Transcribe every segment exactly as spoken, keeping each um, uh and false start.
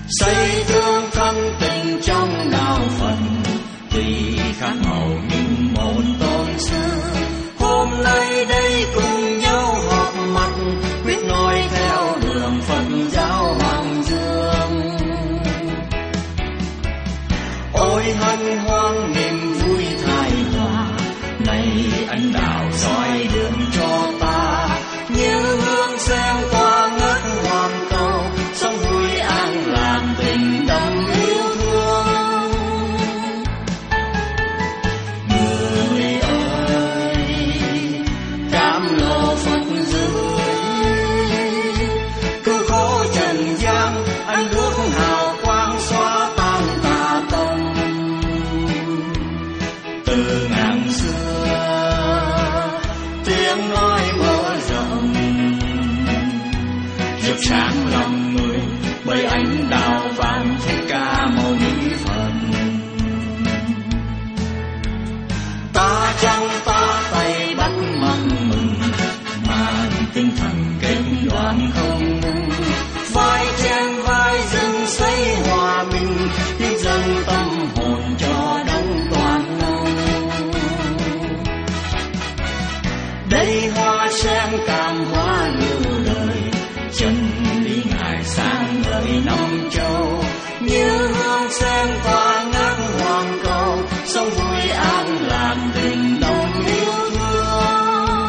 xây thương thân tình trong đạo Phật, tuy khác màu nhưng một tôn sư. Hôm nay đây cùng nhau họp mặt, quyết noi theo đường Phật giáo Hoàng Dương. Ôi hân hoan niềm vui thái hòa, này anh đạo soi đường cho ta, như hương sen qua ngất hoàng cầu, sống vui an lạc tình đậm yêu thương. Người ơi, cam lộ Phật dưới, cứu khổ trần gian, anh đuốc hào quang xóa tan tà tâm. Từ ngàn xưa tiếng nói mở rộng, rực sáng lòng người bởi ánh đạo vàng Thích Ca Mâu Ni Phật. Ta trong ta tay bắt mặt mừng, mà tinh thần kết đoàn không ngừng. Vai trên vai dâng xây hòa bình, nhưng dâng tâm hồn cho đông toàn nông. Đây hoa sen cam hoa lưu đời, chân lý ngài sáng ngời năm châu. Như hương sen qua ngát hoàng cầu, sống vui an lạc tình đồng yêu thương.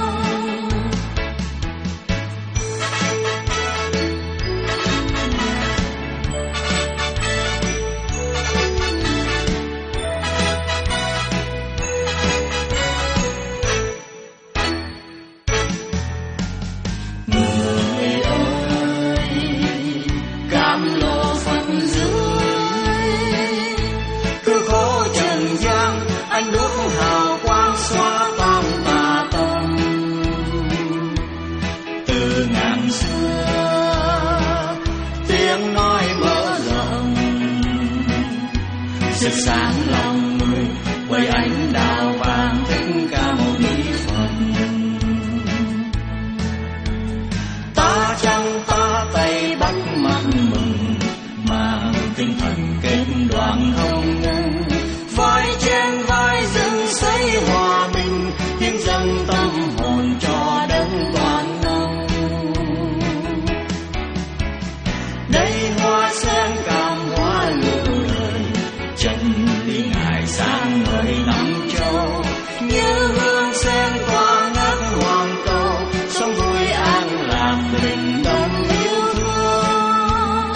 Người ơi, cam lộ Phật dưới, cứ khổ trần gian, anh đuốc hào quang xóa tan tà tâm. Từ ngàn xưa tiếng nói mở rộng, rực sáng lòng người bởi ánh đạo vàng Thích Ca Mâu Ni Phật. Ta trong ta tay bắt mặt mừng, mà tinh thần kết đoàn không ngừng. Vai trên vai dâng xây hòa bình, hiến dâng tâm hồn cho đấng toàn nông. Đây hoa sen cam hoa lưu đời, chân lý ngài sáng ngời năm châu. Như hương sen qua ngát hoàng cầu, sống vui an lạc tình đồng yêu thương.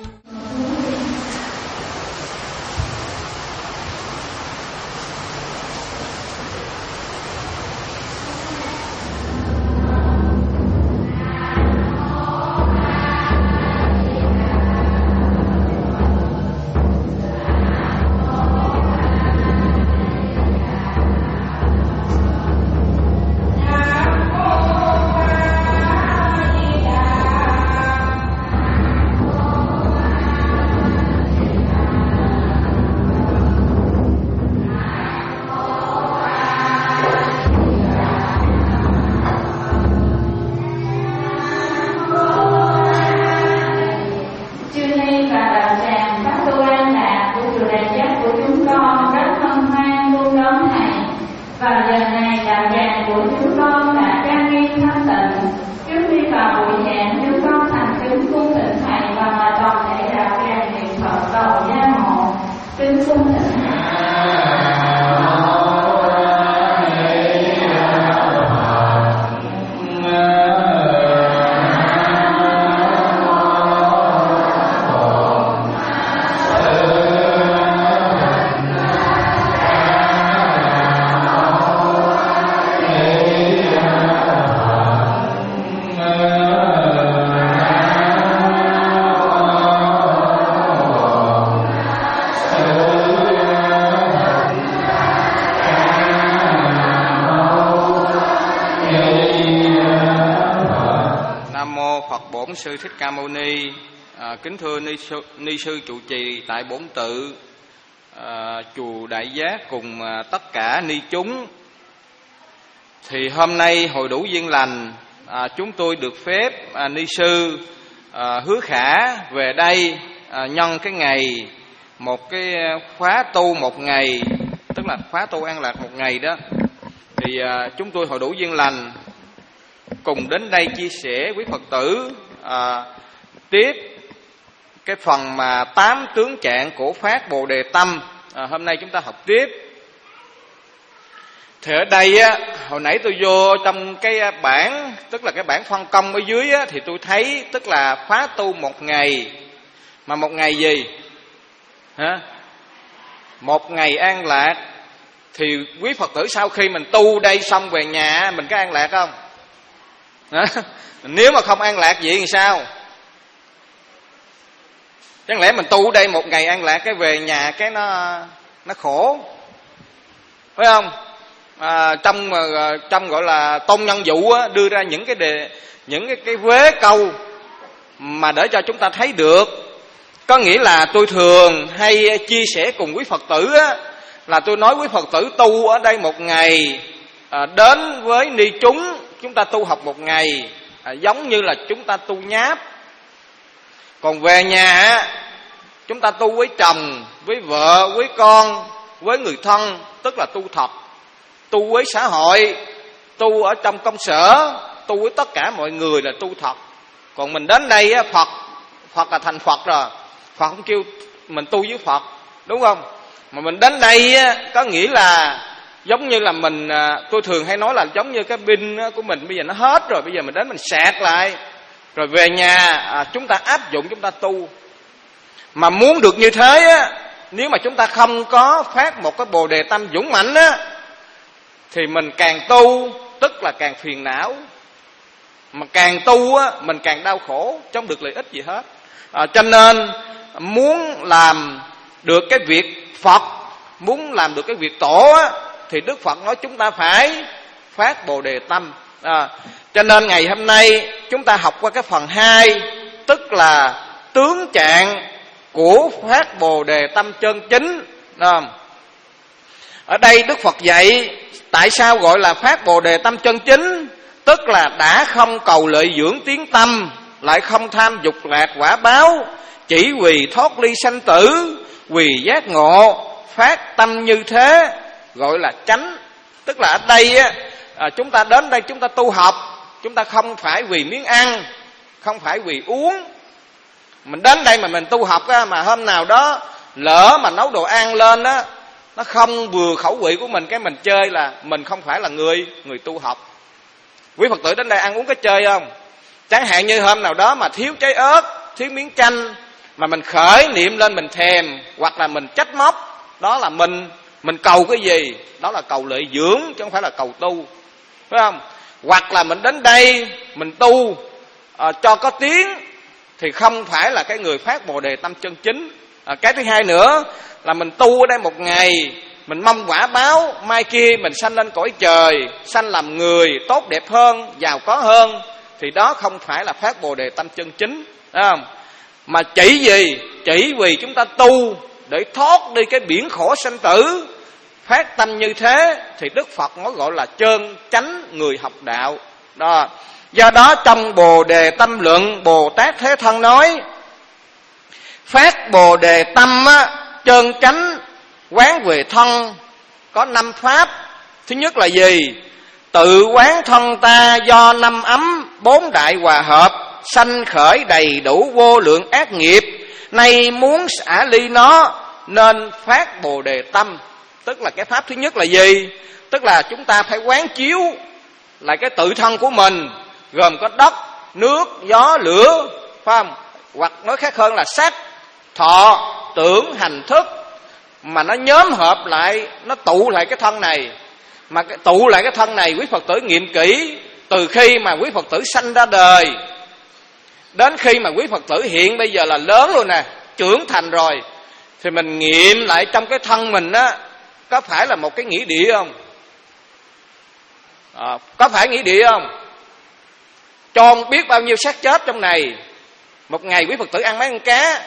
Sư Thích Ca Mâu Ni. À, kính thưa ni sư, ni sư trụ trì tại Bổn Tự, à, chùa Đại Giác cùng à, tất cả ni chúng. Thì hôm nay hội đủ duyên lành, à, chúng tôi được phép à, ni sư à, Hứa Khả về đây à, nhân cái ngày một cái khóa tu một ngày, tức là khóa tu an lạc một ngày đó, thì à, chúng tôi Hội Đủ Duyên Lành cùng đến đây chia sẻ quý Phật tử à, tiếp cái phần mà tám tướng trạng của Phát Bồ Đề Tâm. À, hôm nay chúng ta học tiếp. Thì ở đây á, hồi nãy tôi vô trong cái bảng, tức là cái bảng phân công ở dưới á, thì tôi thấy tức là khóa tu một ngày. Mà một ngày gì? Hả? Một ngày an lạc. Thì quý Phật tử sau khi mình tu đây xong về nhà mình có an lạc không? Hả? Nếu mà không an lạc vậy thì sao? Chẳng lẽ mình tu đây một ngày an lạc, cái về nhà cái nó nó khổ, phải không? À, trong trong gọi là tôn nhân dụ á, đưa ra những cái đề, những cái cái vế câu mà để cho chúng ta thấy được. Có nghĩa là tôi thường hay chia sẻ cùng quý Phật tử á, là tôi nói quý Phật tử tu ở đây một ngày, à, đến với ni chúng chúng ta tu học một ngày, à, giống như là chúng ta tu nháp. Còn về nhà chúng ta tu với chồng, với vợ, với con, với người thân, tức là tu thật. Tu với xã hội, tu ở trong công sở, tu với tất cả mọi người là tu thật. Còn mình đến đây Phật, Phật là thành Phật rồi, Phật không kêu mình tu với Phật, đúng không? Mà mình đến đây có nghĩa là giống như là mình, tôi thường hay nói là giống như cái pin của mình bây giờ nó hết rồi, bây giờ mình đến mình sạc lại, rồi về nhà à, chúng ta áp dụng, chúng ta tu. Mà muốn được như thế á, nếu mà chúng ta không có phát một cái Bồ Đề Tâm dũng mãnh á, thì mình càng tu tức là càng phiền não, mà càng tu á mình càng đau khổ, không được lợi ích gì hết. À, cho nên muốn làm được cái việc Phật, muốn làm được cái việc tổ á, thì Đức Phật nói chúng ta phải phát Bồ Đề Tâm. À, cho nên ngày hôm nay chúng ta học qua cái phần hai, tức là tướng trạng của phát Bồ Đề Tâm chân chính. À, ở đây Đức Phật dạy tại sao gọi là phát Bồ Đề Tâm chân chính, tức là đã không cầu lợi dưỡng tiếng tâm, lại không tham dục lạc quả báo, chỉ vì thoát ly sanh tử, vì giác ngộ phát tâm như thế, gọi là chánh. Tức là ở đây á, à, chúng ta đến đây chúng ta tu học, chúng ta không phải vì miếng ăn, không phải vì uống. Mình đến đây mà mình tu học á, mà hôm nào đó lỡ mà nấu đồ ăn lên á, nó không vừa khẩu vị của mình, cái mình chơi, là mình không phải là người người tu học. Quý Phật tử đến đây ăn uống có chơi không? Chẳng hạn như hôm nào đó mà thiếu trái ớt, thiếu miếng chanh, mà mình khởi niệm lên mình thèm, hoặc là mình trách móc, đó là mình mình cầu cái gì? Đó là cầu lợi dưỡng, chứ không phải là cầu tu, phải không? Hoặc là mình đến đây mình tu à, cho có tiếng, thì không phải là cái người phát Bồ Đề Tâm chân chính. À, cái thứ hai nữa là mình tu ở đây một ngày, mình mong quả báo mai kia mình sanh lên cõi trời, sanh làm người tốt đẹp hơn, giàu có hơn, thì đó không phải là phát Bồ Đề Tâm chân chính, phải không? Mà chỉ gì? Chỉ vì chúng ta tu để thoát đi cái biển khổ sanh tử, phát tâm như thế, thì Đức Phật nói gọi là chân chánh người học đạo. Đó. Do đó trong Bồ Đề Tâm Luận, Bồ Tát Thế Thân nói phát Bồ Đề Tâm á, chân chánh quán về thân có năm pháp. Thứ nhất là gì? Tự quán thân ta do năm ấm bốn đại hòa hợp, sanh khởi đầy đủ vô lượng ác nghiệp, nay muốn xả ly nó nên phát Bồ Đề Tâm. Tức là cái pháp thứ nhất là gì? Tức là chúng ta phải quán chiếu lại cái tự thân của mình, gồm có đất, nước, gió, lửa, phải không? Hoặc nói khác hơn là sắc, thọ, tưởng, hành, thức, mà nó nhóm hợp lại, nó tụ lại cái thân này. Mà cái, tụ lại cái thân này, quý Phật tử nghiệm kỹ, từ khi mà quý Phật tử sanh ra đời đến khi mà quý Phật tử hiện bây giờ là lớn luôn nè, trưởng thành rồi, thì mình nghiệm lại trong cái thân mình á, có phải là một cái nghĩa địa không? À, có phải nghĩa địa không? Tròn biết bao nhiêu xác chết trong này. Một ngày quý Phật tử ăn mấy con cá,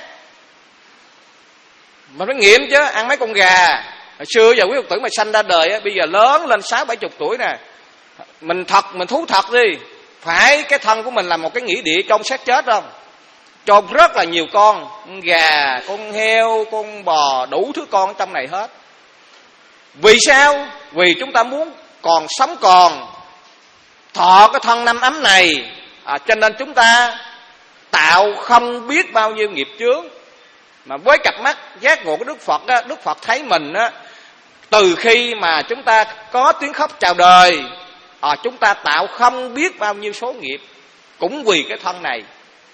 mà nó nghiệm chứ, ăn mấy con gà. Hồi xưa giờ quý Phật tử mà sanh ra đời á, bây giờ lớn lên sáu bảy chục tuổi nè, mình thật, mình thú thật đi, phải cái thân của mình là một cái nghĩa địa trong xác chết không? cho rất là nhiều con, con gà, con heo, con bò, đủ thứ con trong này hết. Vì sao? Vì chúng ta muốn còn sống còn, thọ cái thân năm ấm này, à, cho nên chúng ta tạo không biết bao nhiêu nghiệp chướng. Mà với cặp mắt giác ngộ của Đức Phật á, Đức Phật thấy mình á, từ khi mà chúng ta có tiếng khóc chào đời, à, chúng ta tạo không biết bao nhiêu số nghiệp, cũng vì cái thân này.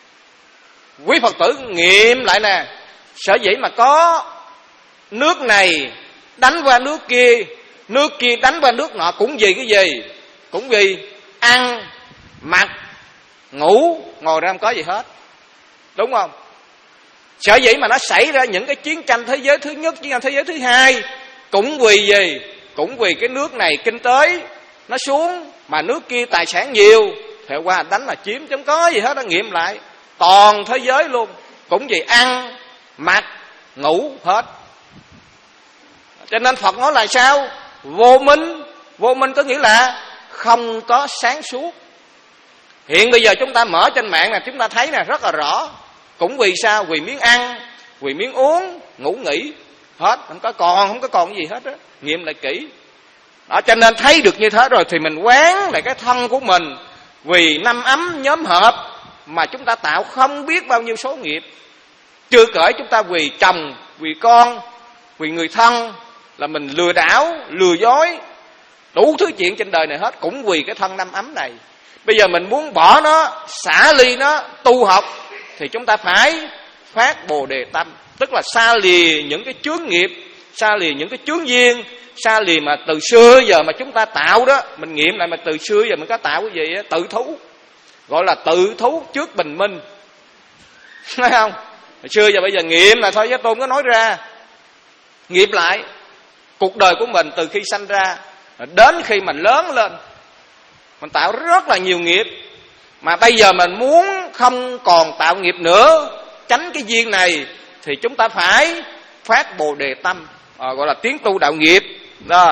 Quý Phật tử nghiệm lại nè, sở dĩ mà có nước này đánh qua nước kia, nước kia đánh qua nước nọ, cũng vì cái gì? Cũng vì ăn, mặc, ngủ, ngồi ra không có gì hết, đúng không? Sở dĩ mà nó xảy ra những cái chiến tranh thế giới thứ nhất, chiến tranh thế giới thứ hai, cũng vì gì? Cũng vì cái nước này kinh tế nó xuống, mà nước kia tài sản nhiều, theo qua đánh là chiếm, chứ không có gì hết. Nó nghiệm lại toàn thế giới luôn, cũng vì ăn, mặc, ngủ hết. Cho nên Phật nói là sao? Vô minh. Vô minh có nghĩa là không có sáng suốt. Hiện bây giờ chúng ta mở trên mạng là chúng ta thấy là rất là rõ. Cũng vì sao? Vì miếng ăn, vì miếng uống, ngủ nghỉ hết, không có còn không có còn gì hết á. Nghiệm lại kỹ đó. Cho nên thấy được như thế rồi thì mình quán lại cái thân của mình. Vì năm ấm nhóm hợp mà chúng ta tạo không biết bao nhiêu số nghiệp. Chưa kể chúng ta vì chồng, vì con, vì người thân là mình lừa đảo, lừa dối, đủ thứ chuyện trên đời này hết, cũng vì cái thân năm ấm này. Bây giờ mình muốn bỏ nó, xả ly nó, tu học, thì chúng ta phải phát Bồ Đề tâm, tức là xa lìa những cái chướng nghiệp, xa lìa những cái chướng duyên, xa lìa mà từ xưa giờ mà chúng ta tạo đó. Mình nghiệm lại mà từ xưa giờ mình có tạo cái gì á? Tự thú, gọi là tự thú trước bình minh, thấy không? Hồi xưa giờ bây giờ nghiệm là thôi, chứ tôi không có nói ra. Nghiệm lại cuộc đời của mình từ khi sanh ra đến khi mình lớn lên, mình tạo rất là nhiều nghiệp. Mà bây giờ mình muốn không còn tạo nghiệp nữa, tránh cái duyên này, thì chúng ta phải phát Bồ Đề tâm, à, gọi là tiến tu đạo nghiệp đó.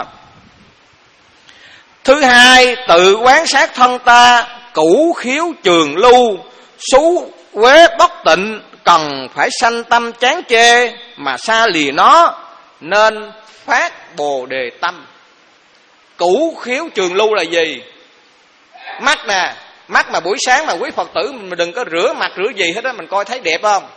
Thứ hai, tự quán sát thân ta, cũ khiếu trường lưu, xú quế bất tịnh, cần phải sanh tâm chán chê mà xa lìa nó, nên phát Bồ Đề tâm. Cũ khiếu trường lưu là gì? Mắt nè, mắt mà buổi sáng mà quý Phật tử mình đừng có rửa mặt rửa gì hết á, mình coi thấy đẹp không?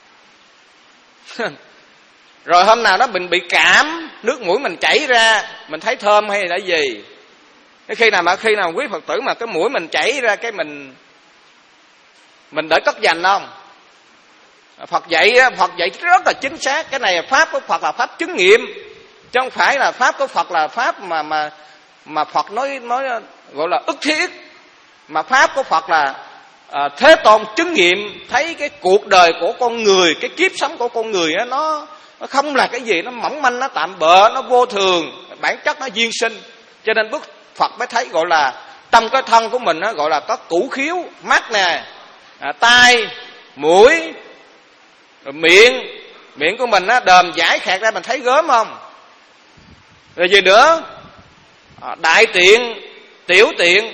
Rồi hôm nào đó mình bị cảm, nước mũi mình chảy ra, mình thấy thơm hay là gì? Cái khi nào mà khi nào quý Phật tử mà cái mũi mình chảy ra, cái mình mình đỡ cất dành không? Phật dạy Phật dạy rất là chính xác. Cái này pháp của Phật là pháp chứng nghiệm, chứ không phải là pháp của Phật là pháp mà mà mà Phật nói nói gọi là ức thiết. Mà pháp của Phật là à, Thế Tôn chứng nghiệm thấy cái cuộc đời của con người, cái kiếp sống của con người á, nó nó không là cái gì, nó mỏng manh, nó tạm bợ, nó vô thường, bản chất nó duyên sinh. Cho nên Đức Phật mới thấy gọi là trong cái thân của mình á, gọi là có cũ khiếu, mắt nè, à, tai, mũi, rồi miệng, miệng của mình á đờm dãi khạc ra, mình thấy gớm không? Rồi gì nữa? À, đại tiện, tiểu tiện.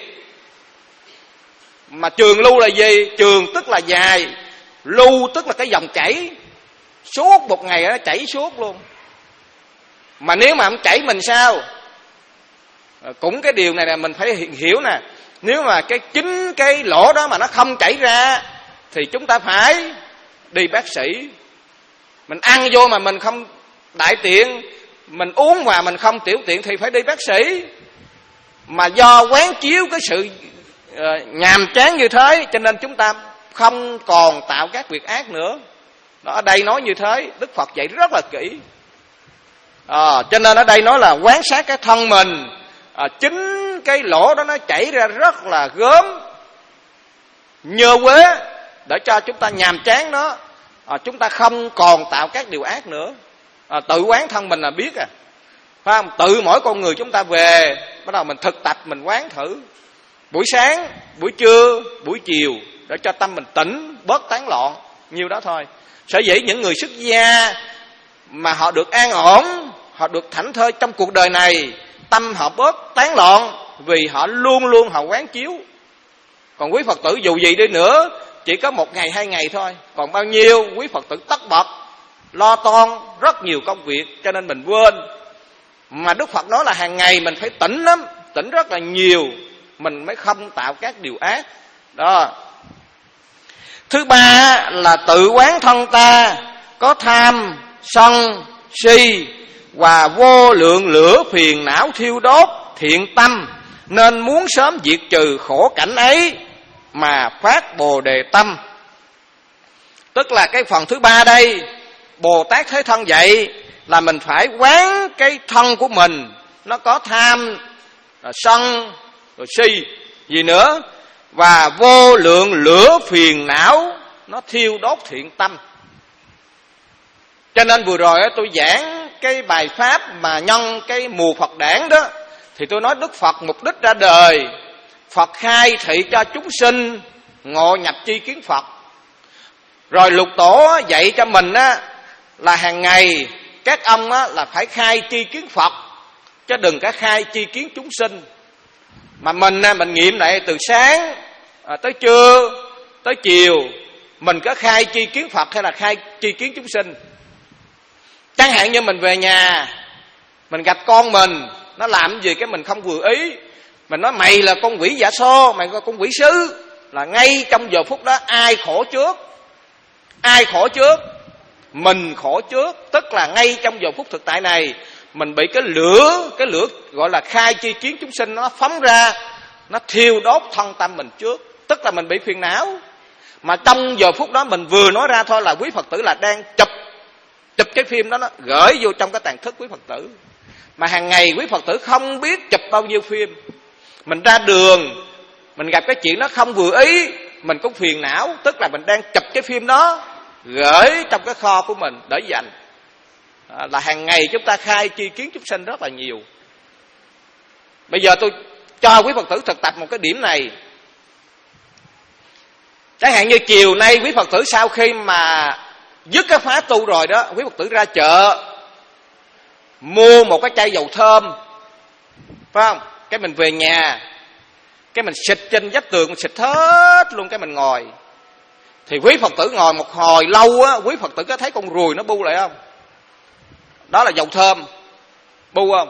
Mà trường lưu là gì? Trường tức là dài, lưu tức là cái dòng chảy, suốt một ngày nó chảy suốt luôn. Mà nếu mà không chảy mình sao? À, cũng cái điều này là mình phải hiểu nè. Nếu mà cái chính cái lỗ đó mà nó không chảy ra thì chúng ta phải đi bác sĩ. Mình ăn vô mà mình không đại tiện, mình uống mà mình không tiểu tiện thì phải đi bác sĩ. Mà do quán chiếu cái sự uh, nhàm chán như thế, cho nên chúng ta không còn tạo các việc ác nữa. Đó, ở đây nói như thế, Đức Phật dạy rất là kỹ. À, cho nên ở đây nói là quán sát cái thân mình, à, chính cái lỗ đó nó chảy ra rất là gớm, nhơ quế, để cho chúng ta nhàm chán nó, à, chúng ta không còn tạo các điều ác nữa. À, tự quán thân mình là biết à, phải không? Tự mỗi con người chúng ta về bắt đầu mình thực tập, mình quán thử buổi sáng, buổi trưa, buổi chiều, để cho tâm mình tỉnh, bớt tán loạn, nhiêu đó thôi. Sở dĩ những người xuất gia mà họ được an ổn, họ được thảnh thơi trong cuộc đời này, tâm họ bớt tán loạn, vì họ luôn luôn họ quán chiếu. Còn quý Phật tử dù gì đi nữa, chỉ có một ngày hai ngày thôi, còn bao nhiêu quý Phật tử tất bật lo toan rất nhiều công việc, cho nên mình quên. Mà Đức Phật nói là hàng ngày mình phải tỉnh lắm, tỉnh rất là nhiều, mình mới không tạo các điều ác đó. Thứ ba là tự quán thân ta có tham, sân, si và vô lượng lửa phiền não thiêu đốt thiện tâm, nên muốn sớm diệt trừ khổ cảnh ấy mà phát Bồ Đề tâm. Tức là cái phần thứ ba đây, Bồ Tát Thế Thân dạy là mình phải quán cái thân của mình nó có tham, sân, rồi si gì nữa, và vô lượng lửa phiền não nó thiêu đốt thiện tâm. Cho nên vừa rồi tôi giảng cái bài pháp mà nhân cái mùa Phật đản đó, thì tôi nói Đức Phật mục đích ra đời, Phật khai thị cho chúng sinh ngộ nhập tri kiến Phật. Rồi Lục Tổ dạy cho mình á, là hàng ngày các ông á, là phải khai tri kiến Phật, chứ đừng có khai tri kiến chúng sinh. Mà mình mình nghiệm lại từ sáng à, tới trưa tới chiều, mình có khai tri kiến Phật hay là khai tri kiến chúng sinh? Chẳng hạn như mình về nhà, mình gặp con mình nó làm gì cái mình không vừa ý, mình nói mày là con quỷ dạ xô, mày là con quỷ sứ, là ngay trong giờ phút đó ai khổ trước? Ai khổ trước? Mình khổ trước. Tức là ngay trong giờ phút thực tại này, mình bị cái lửa, cái lửa gọi là khai tri kiến chúng sinh nó phóng ra, nó thiêu đốt thân tâm mình trước. Tức là mình bị phiền não. Mà trong giờ phút đó mình vừa nói ra thôi là quý Phật tử là đang chụp chụp cái phim đó, nó gửi vô trong cái tàn thức quý Phật tử. Mà hàng ngày quý Phật tử không biết chụp bao nhiêu phim. Mình ra đường, mình gặp cái chuyện nó không vừa ý, mình cũng phiền não. Tức là mình đang chụp cái phim đó, gửi trong cái kho của mình để dành. À, là hàng ngày chúng ta khai tri kiến chúng sinh rất là nhiều. Bây giờ tôi cho quý Phật tử thực tập một cái điểm này. Chẳng hạn như chiều nay quý Phật tử sau khi mà dứt cái khóa tu rồi đó, quý Phật tử ra chợ mua một cái chai dầu thơm, phải không? Cái mình về nhà, cái mình xịt trên vách tường, mình xịt hết luôn, cái mình ngồi. Thì quý Phật tử ngồi một hồi lâu á, quý Phật tử có thấy con ruồi nó bu lại không? Đó là dầu thơm. Bu không?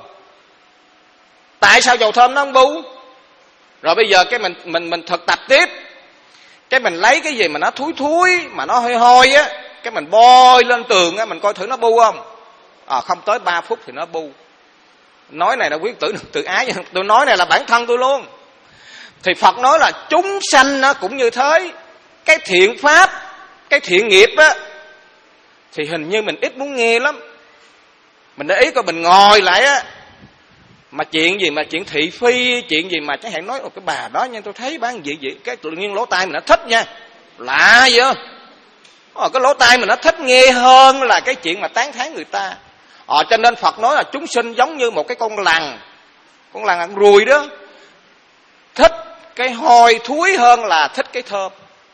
Tại sao dầu thơm nó không bu? Rồi bây giờ cái mình mình mình thực tập tiếp. Cái mình lấy cái gì mà nó thúi thúi, mà nó hôi hôi á, cái mình bôi lên tường á, mình coi thử nó bu không? À, không tới ba phút thì nó bu. Nói này là quý Phật tử tự ái, tôi nói này là bản thân tôi luôn. Thì Phật nói là chúng sanh nó cũng như thế. Cái thiện pháp, cái thiện nghiệp á, thì hình như mình ít muốn nghe lắm. Mình để ý coi mình ngồi lại á, mà chuyện gì mà chuyện thị phi, chuyện gì mà chẳng hạn nói cái bà đó nha, tôi thấy bán gì vậy, cái tự nhiên lỗ tai mình nó thích nha, lạ vậy. Ờ, cái lỗ tai mình nó thích nghe hơn là cái chuyện mà tán thán người ta. Ờ, cho nên Phật nói là chúng sinh giống như một cái con lằn, con lằn ăn ruồi đó, thích cái hôi thúi hơn là thích cái thơm.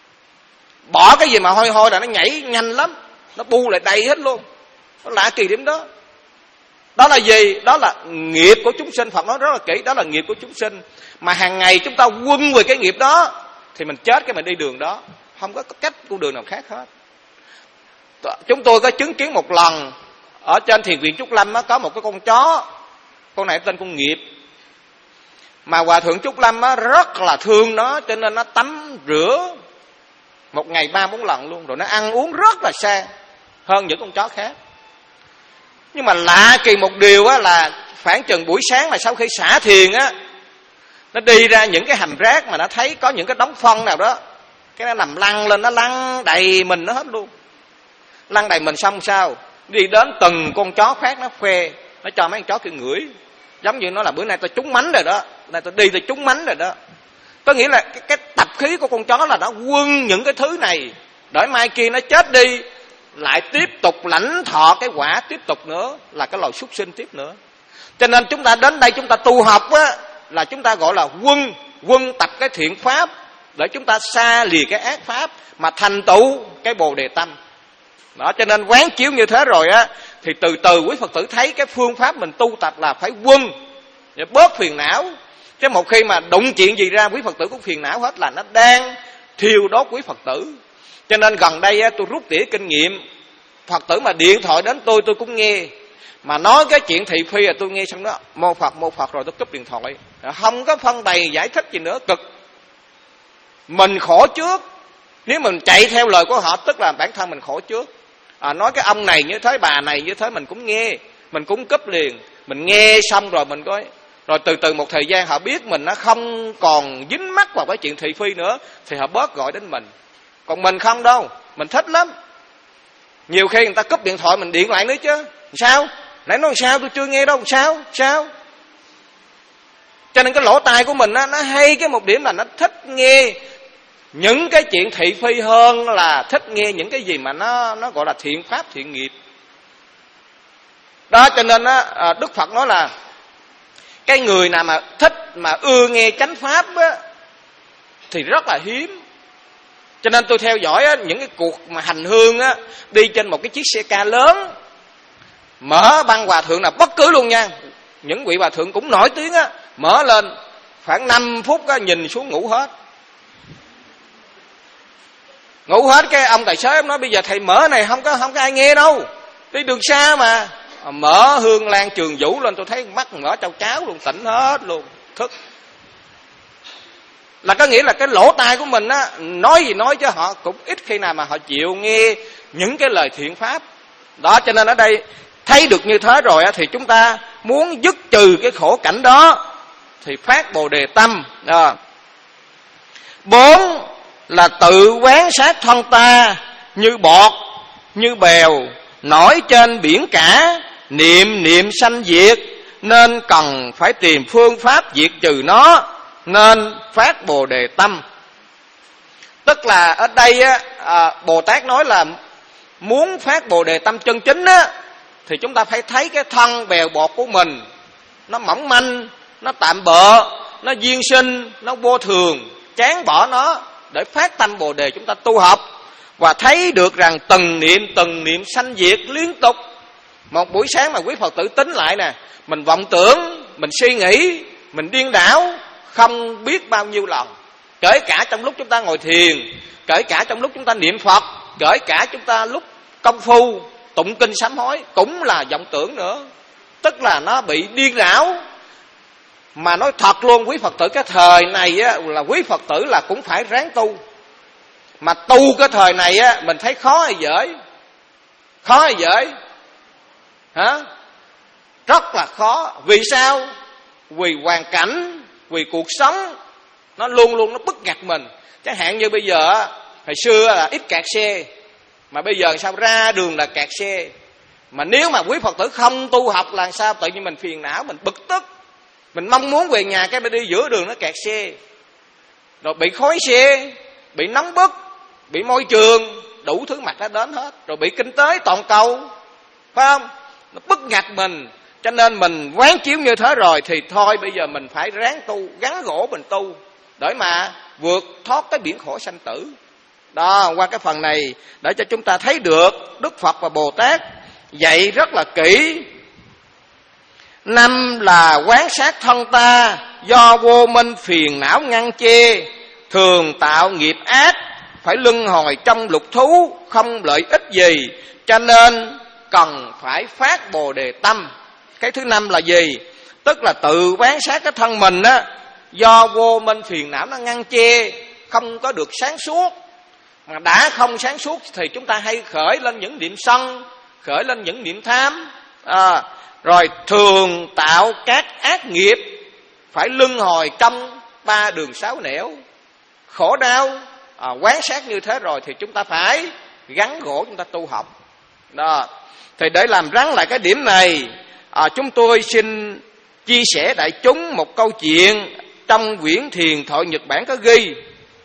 Bỏ cái gì mà hôi hôi là nó nhảy nhanh lắm, nó bu lại đầy hết luôn. Nó lạ kỳ điểm đó. Đó là gì? Đó là nghiệp của chúng sinh. Phật nói rất là kỹ, đó là nghiệp của chúng sinh. Mà hàng ngày chúng ta quân về cái nghiệp đó, thì mình chết cái mình đi đường đó, không có cách con đường nào khác hết. Chúng tôi có chứng kiến một lần ở trên thiền viện Trúc Lâm á, có một cái con chó, con này tên con Nghiệp. Mà Hòa Thượng Trúc Lâm á, rất là thương nó, cho nên nó tắm rửa một ngày ba bốn lần luôn. Rồi nó ăn uống rất là sang hơn những con chó khác. Nhưng mà lạ kỳ một điều á, là khoảng chừng buổi sáng mà sau khi xả thiền á, nó đi ra những cái hầm rác mà nó thấy có những cái đống phân nào đó, cái nó nằm lăn lên, nó lăn đầy mình nó hết luôn. Lăn đầy mình xong sao đi đến từng con chó khác nó khoe, nó cho mấy con chó kia ngửi, giống như nó là bữa nay tao trúng mánh rồi đó, nay tao đi tao trúng mánh rồi đó. Có nghĩa là cái, cái tập khí của con chó là nó quân những cái thứ này, đợi mai kia nó chết đi lại tiếp tục lãnh thọ cái quả tiếp tục nữa, là cái loài súc sinh tiếp nữa. Cho nên chúng ta đến đây chúng ta tu học á, là chúng ta gọi là quân quân tập cái thiện pháp để chúng ta xa lìa cái ác pháp mà thành tựu cái Bồ Đề tâm. Đó, cho nên quán chiếu như thế rồi á, thì từ từ quý Phật tử thấy cái phương pháp mình tu tập là phải quân để bớt phiền não. Chứ một khi mà đụng chuyện gì ra quý Phật tử cũng phiền não hết, là nó đang thiêu đốt quý Phật tử. Cho nên gần đây á, tôi rút tỉa kinh nghiệm, Phật tử mà điện thoại đến tôi tôi cũng nghe, mà nói cái chuyện thị phi là tôi nghe xong đó mô Phật mô Phật rồi tôi cúp điện thoại, không có phân bày giải thích gì nữa, cực. Mình khổ trước, nếu mình chạy theo lời của họ tức là bản thân mình khổ trước. À, nói cái ông này như thế, bà này như thế, mình cũng nghe, mình cũng cúp liền. Mình nghe xong rồi mình có, rồi từ từ một thời gian họ biết mình nó không còn dính mắc vào cái chuyện thị phi nữa, thì họ bớt gọi đến mình. Còn mình không đâu, mình thích lắm. Nhiều khi người ta cúp điện thoại mình điện lại nữa chứ. Sao? Nãy nói sao tôi chưa nghe đâu. Sao? Sao? Cho nên cái lỗ tai của mình á, nó hay cái một điểm là nó thích nghe những cái chuyện thị phi hơn là thích nghe những cái gì mà nó nó gọi là thiện pháp thiện nghiệp. Đó cho nên á, Đức Phật nói là cái người nào mà thích mà ưa nghe chánh pháp á, thì rất là hiếm. Cho nên tôi theo dõi á, những cái cuộc mà hành hương á, đi trên một cái chiếc xe ca lớn, mở băng hòa thượng là bất cứ luôn nha, những vị hòa thượng cũng nổi tiếng á, mở lên khoảng năm phút á, nhìn xuống ngủ hết. Ngủ hết. Cái ông tài xế ông nói bây giờ thầy mở này không có không có ai nghe đâu, đi đường xa mà. Mở Hương Lan Trường Vũ lên, tôi thấy mắt mở trâu cháo luôn, tỉnh hết luôn, thức. Là có nghĩa là cái lỗ tai của mình á, nói gì nói chứ họ cũng ít khi nào mà họ chịu nghe những cái lời thiện pháp. Đó cho nên ở đây thấy được như thế rồi á, thì chúng ta muốn dứt trừ cái khổ cảnh đó thì phát Bồ Đề tâm. Đó. Bốn là tự quán sát thân ta như bọt, như bèo nổi trên biển cả, niệm niệm sanh diệt, nên cần phải tìm phương pháp diệt trừ nó, nên phát Bồ Đề tâm. Tức là ở đây á, à, Bồ Tát nói là muốn phát Bồ Đề tâm chân chính á, thì chúng ta phải thấy cái thân bèo bọt của mình nó mỏng manh, nó tạm bợ, nó duyên sinh, nó vô thường, chán bỏ nó để phát tâm Bồ Đề chúng ta tu học. Và thấy được rằng từng niệm từng niệm sanh diệt liên tục. Một buổi sáng mà quý Phật tử tính lại nè, mình vọng tưởng, mình suy nghĩ, mình điên đảo không biết bao nhiêu lần. Kể cả trong lúc chúng ta ngồi thiền, kể cả trong lúc chúng ta niệm Phật, kể cả chúng ta lúc công phu tụng kinh sám hối cũng là vọng tưởng nữa. Tức là nó bị điên đảo. Mà nói thật luôn quý Phật tử, cái thời này á, là quý Phật tử là cũng phải ráng tu. Mà tu cái thời này á, mình thấy khó hay dễ? Khó hay dễ? Hả? Rất là khó. Vì sao? Vì hoàn cảnh, vì cuộc sống nó luôn luôn nó bức ngặt mình. Chẳng hạn như bây giờ, hồi xưa là ít kẹt xe, mà bây giờ sao ra đường là kẹt xe. Mà nếu mà quý Phật tử không tu học là sao? Tự nhiên mình phiền não, mình bực tức, mình mong muốn về nhà, cái đi giữa đường nó kẹt xe, rồi bị khói xe, bị nóng bức, bị môi trường, đủ thứ mặt nó đến hết, rồi bị kinh tế toàn cầu, phải không? Nó bức ngặt mình. Cho nên mình quán chiếu như thế rồi thì thôi bây giờ mình phải ráng tu, gắn gỗ mình tu để mà vượt thoát cái biển khổ sanh tử. Đó, qua cái phần này để cho chúng ta thấy được Đức Phật và Bồ Tát dạy rất là kỹ. Năm là quán sát thân ta do vô minh phiền não ngăn chê, thường tạo nghiệp ác, phải luân hồi trong lục thú, không lợi ích gì, cho nên cần phải phát Bồ Đề tâm. Cái thứ năm là gì? Tức là tự quán sát cái thân mình á, do vô minh phiền não nó ngăn che, không có được sáng suốt. Mà đã không sáng suốt thì chúng ta hay khởi lên những niệm sân, khởi lên những niệm tham, à, rồi thường tạo các ác nghiệp, phải luân hồi trong ba đường sáu nẻo khổ đau. À, quán sát như thế rồi thì chúng ta phải gắn gỗ chúng ta tu học. Đó. Thì để làm rắn lại cái điểm này, à, chúng tôi xin chia sẻ đại chúng một câu chuyện trong quyển Thiền Thoại Nhật Bản có ghi.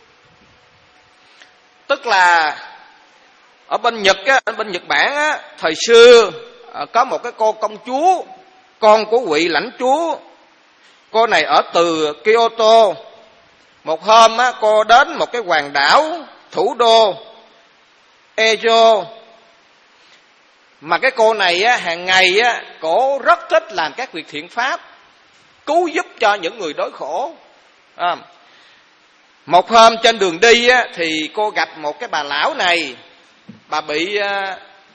Tức là ở bên Nhật á, ở bên Nhật Bản á, thời xưa à, có một cái cô công chúa, con của vị lãnh chúa. Cô này ở từ Kyoto. Một hôm á, cô đến một cái hoàng đảo thủ đô Ejo. Mà cái cô này á, hàng ngày á, cổ rất thích làm các việc thiện pháp, cứu giúp cho những người đói khổ. À, Một hôm trên đường đi á, thì cô gặp một cái bà lão này, bà bị uh,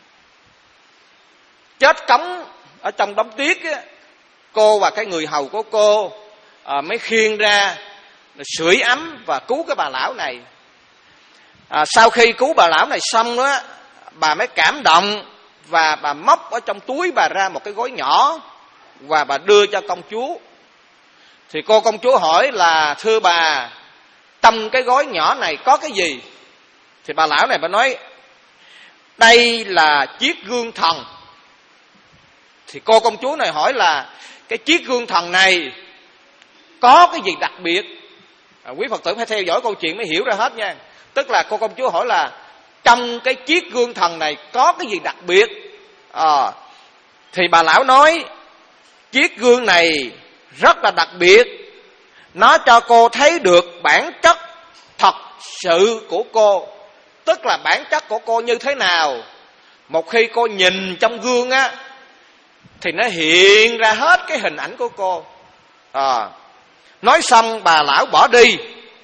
chết cống ở trong đống tuyết á. Cô và cái người hầu của cô uh, mới khiêng ra sưởi ấm và cứu cái bà lão này. À, sau khi cứu bà lão này xong á, bà mới cảm động và bà móc ở trong túi bà ra một cái gói nhỏ và bà đưa cho công chúa. Thì cô công chúa hỏi là: thưa bà, trong cái gói nhỏ này có cái gì? Thì bà lão này bà nói: đây là chiếc gương thần. Thì cô công chúa này hỏi là: cái chiếc gương thần này có cái gì đặc biệt? À, quý Phật tử phải theo dõi câu chuyện mới hiểu ra hết nha. Tức là cô công chúa hỏi là trong cái chiếc gương thần này có cái gì đặc biệt? À, thì bà lão nói: chiếc gương này rất là đặc biệt, nó cho cô thấy được bản chất thật sự của cô. Tức là bản chất của cô như thế nào, một khi cô nhìn trong gương á, thì nó hiện ra hết cái hình ảnh của cô. À, nói xong bà lão bỏ đi.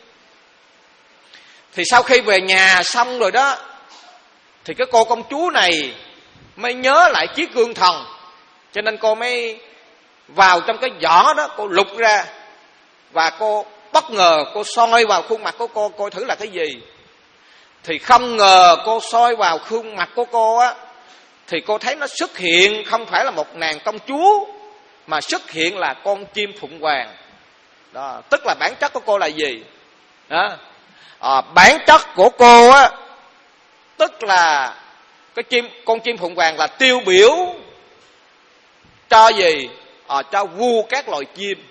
Thì sau khi về nhà xong rồi đó, thì cái cô công chúa này mới nhớ lại chiếc gương thần. Cho nên cô mới vào trong cái giỏ đó, cô lục ra và cô bất ngờ cô soi vào khuôn mặt của cô, coi thử là cái gì. Thì không ngờ cô soi vào khuôn mặt của cô á, thì cô thấy nó xuất hiện không phải là một nàng công chúa, mà xuất hiện là con chim phụng hoàng. Đó, tức là bản chất của cô là gì? Đó. À, bản chất của cô á, tức là cái chim, con chim phụng hoàng là tiêu biểu cho gì? À, cho vua các loài chim.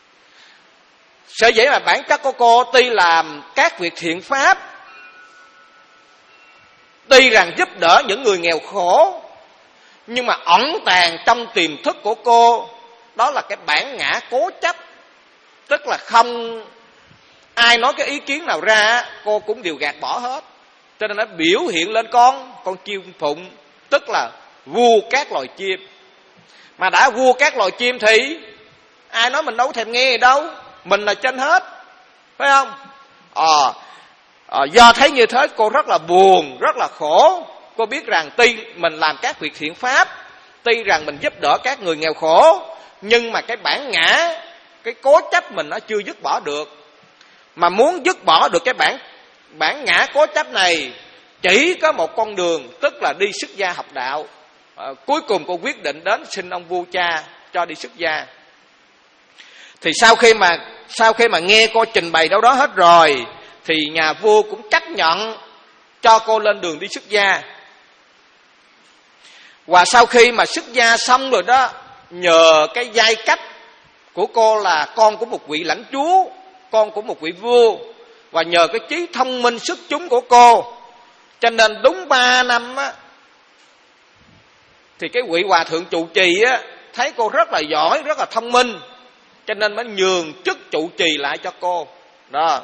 Sở dĩ mà bản chất của cô tuy làm các việc thiện pháp, tuy rằng giúp đỡ những người nghèo khổ, nhưng mà ẩn tàng trong tiềm thức của cô đó là cái bản ngã cố chấp. Tức là không ai nói cái ý kiến nào ra, cô cũng đều gạt bỏ hết. Cho nên nó biểu hiện lên con con chim phụng, tức là vua các loài chim. Mà đã vua các loài chim thì ai nói mình đâu thèm nghe gì đâu, mình là trên hết, phải không? À, à, do thấy như thế cô rất là buồn, rất là khổ. Cô biết rằng tuy mình làm các việc thiện pháp, tuy rằng mình giúp đỡ các người nghèo khổ, nhưng mà cái bản ngã, cái cố chấp mình nó chưa dứt bỏ được. Mà muốn dứt bỏ được cái bản bản ngã cố chấp này, chỉ có một con đường, tức là đi xuất gia học đạo. À, cuối cùng cô quyết định đến xin ông vua cha cho đi xuất gia. Thì sau khi mà sau khi mà nghe cô trình bày đâu đó hết rồi, thì nhà vua cũng chấp nhận cho cô lên đường đi xuất gia. Và sau khi mà xuất gia xong rồi đó, nhờ cái giai cấp của cô là con của một vị lãnh chúa, con của một vị vua, và nhờ cái trí thông minh xuất chúng của cô, cho nên đúng ba năm á, thì cái vị hòa thượng trụ trì á thấy cô rất là giỏi, rất là thông minh, cho nên mới nhường chức trụ trì lại cho cô. Đó.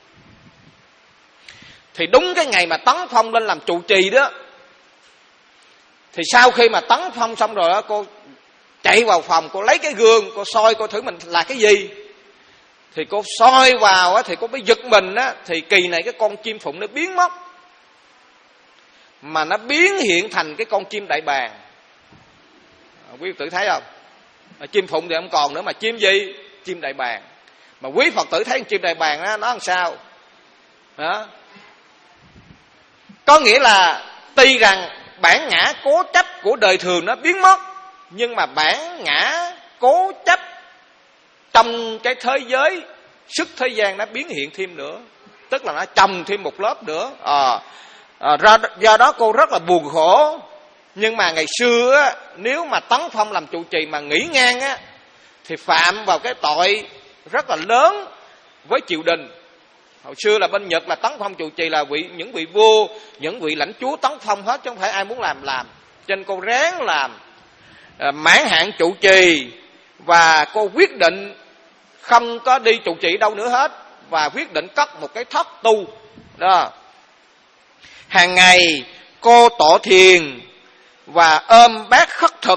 Thì đúng cái ngày mà tấn phong lên làm trụ trì đó, thì sau khi mà tấn phong xong rồi đó, cô chạy vào phòng, cô lấy cái gương, cô soi cô thử mình là cái gì. Thì cô soi vào á, thì cô mới giật mình á, thì kỳ này cái con chim phụng nó biến mất, mà nó biến hiện thành cái con chim đại bàng. À, quý Phật tử thấy không? À, chim phụng thì không còn nữa, mà chim gì? Chim đại bàng. Mà quý Phật tử thấy con chim đại bàng đó, nó làm sao? Đó. Có nghĩa là tuy rằng bản ngã cố chấp của đời thường nó biến mất, nhưng mà bản ngã cố chấp trong cái thế giới sức thế gian nó biến hiện thêm nữa, tức là nó chồng thêm một lớp nữa. À, à, do, do đó cô rất là buồn khổ. Nhưng mà ngày xưa á, nếu mà tấn phong làm trụ trì mà nghỉ ngang á, thì phạm vào cái tội rất là lớn với triều đình. Hồi xưa là bên Nhật là tấn phong trụ trì là vị những vị vua, những vị lãnh chúa tấn phong hết, chứ không phải ai muốn làm làm. Cho nên cô ráng làm à, mãn hạn trụ trì, và cô quyết định không có đi trụ trì đâu nữa hết, và quyết định cất một cái thất tu. Đó. Hàng ngày cô tọa thiền và ôm bát khất thực.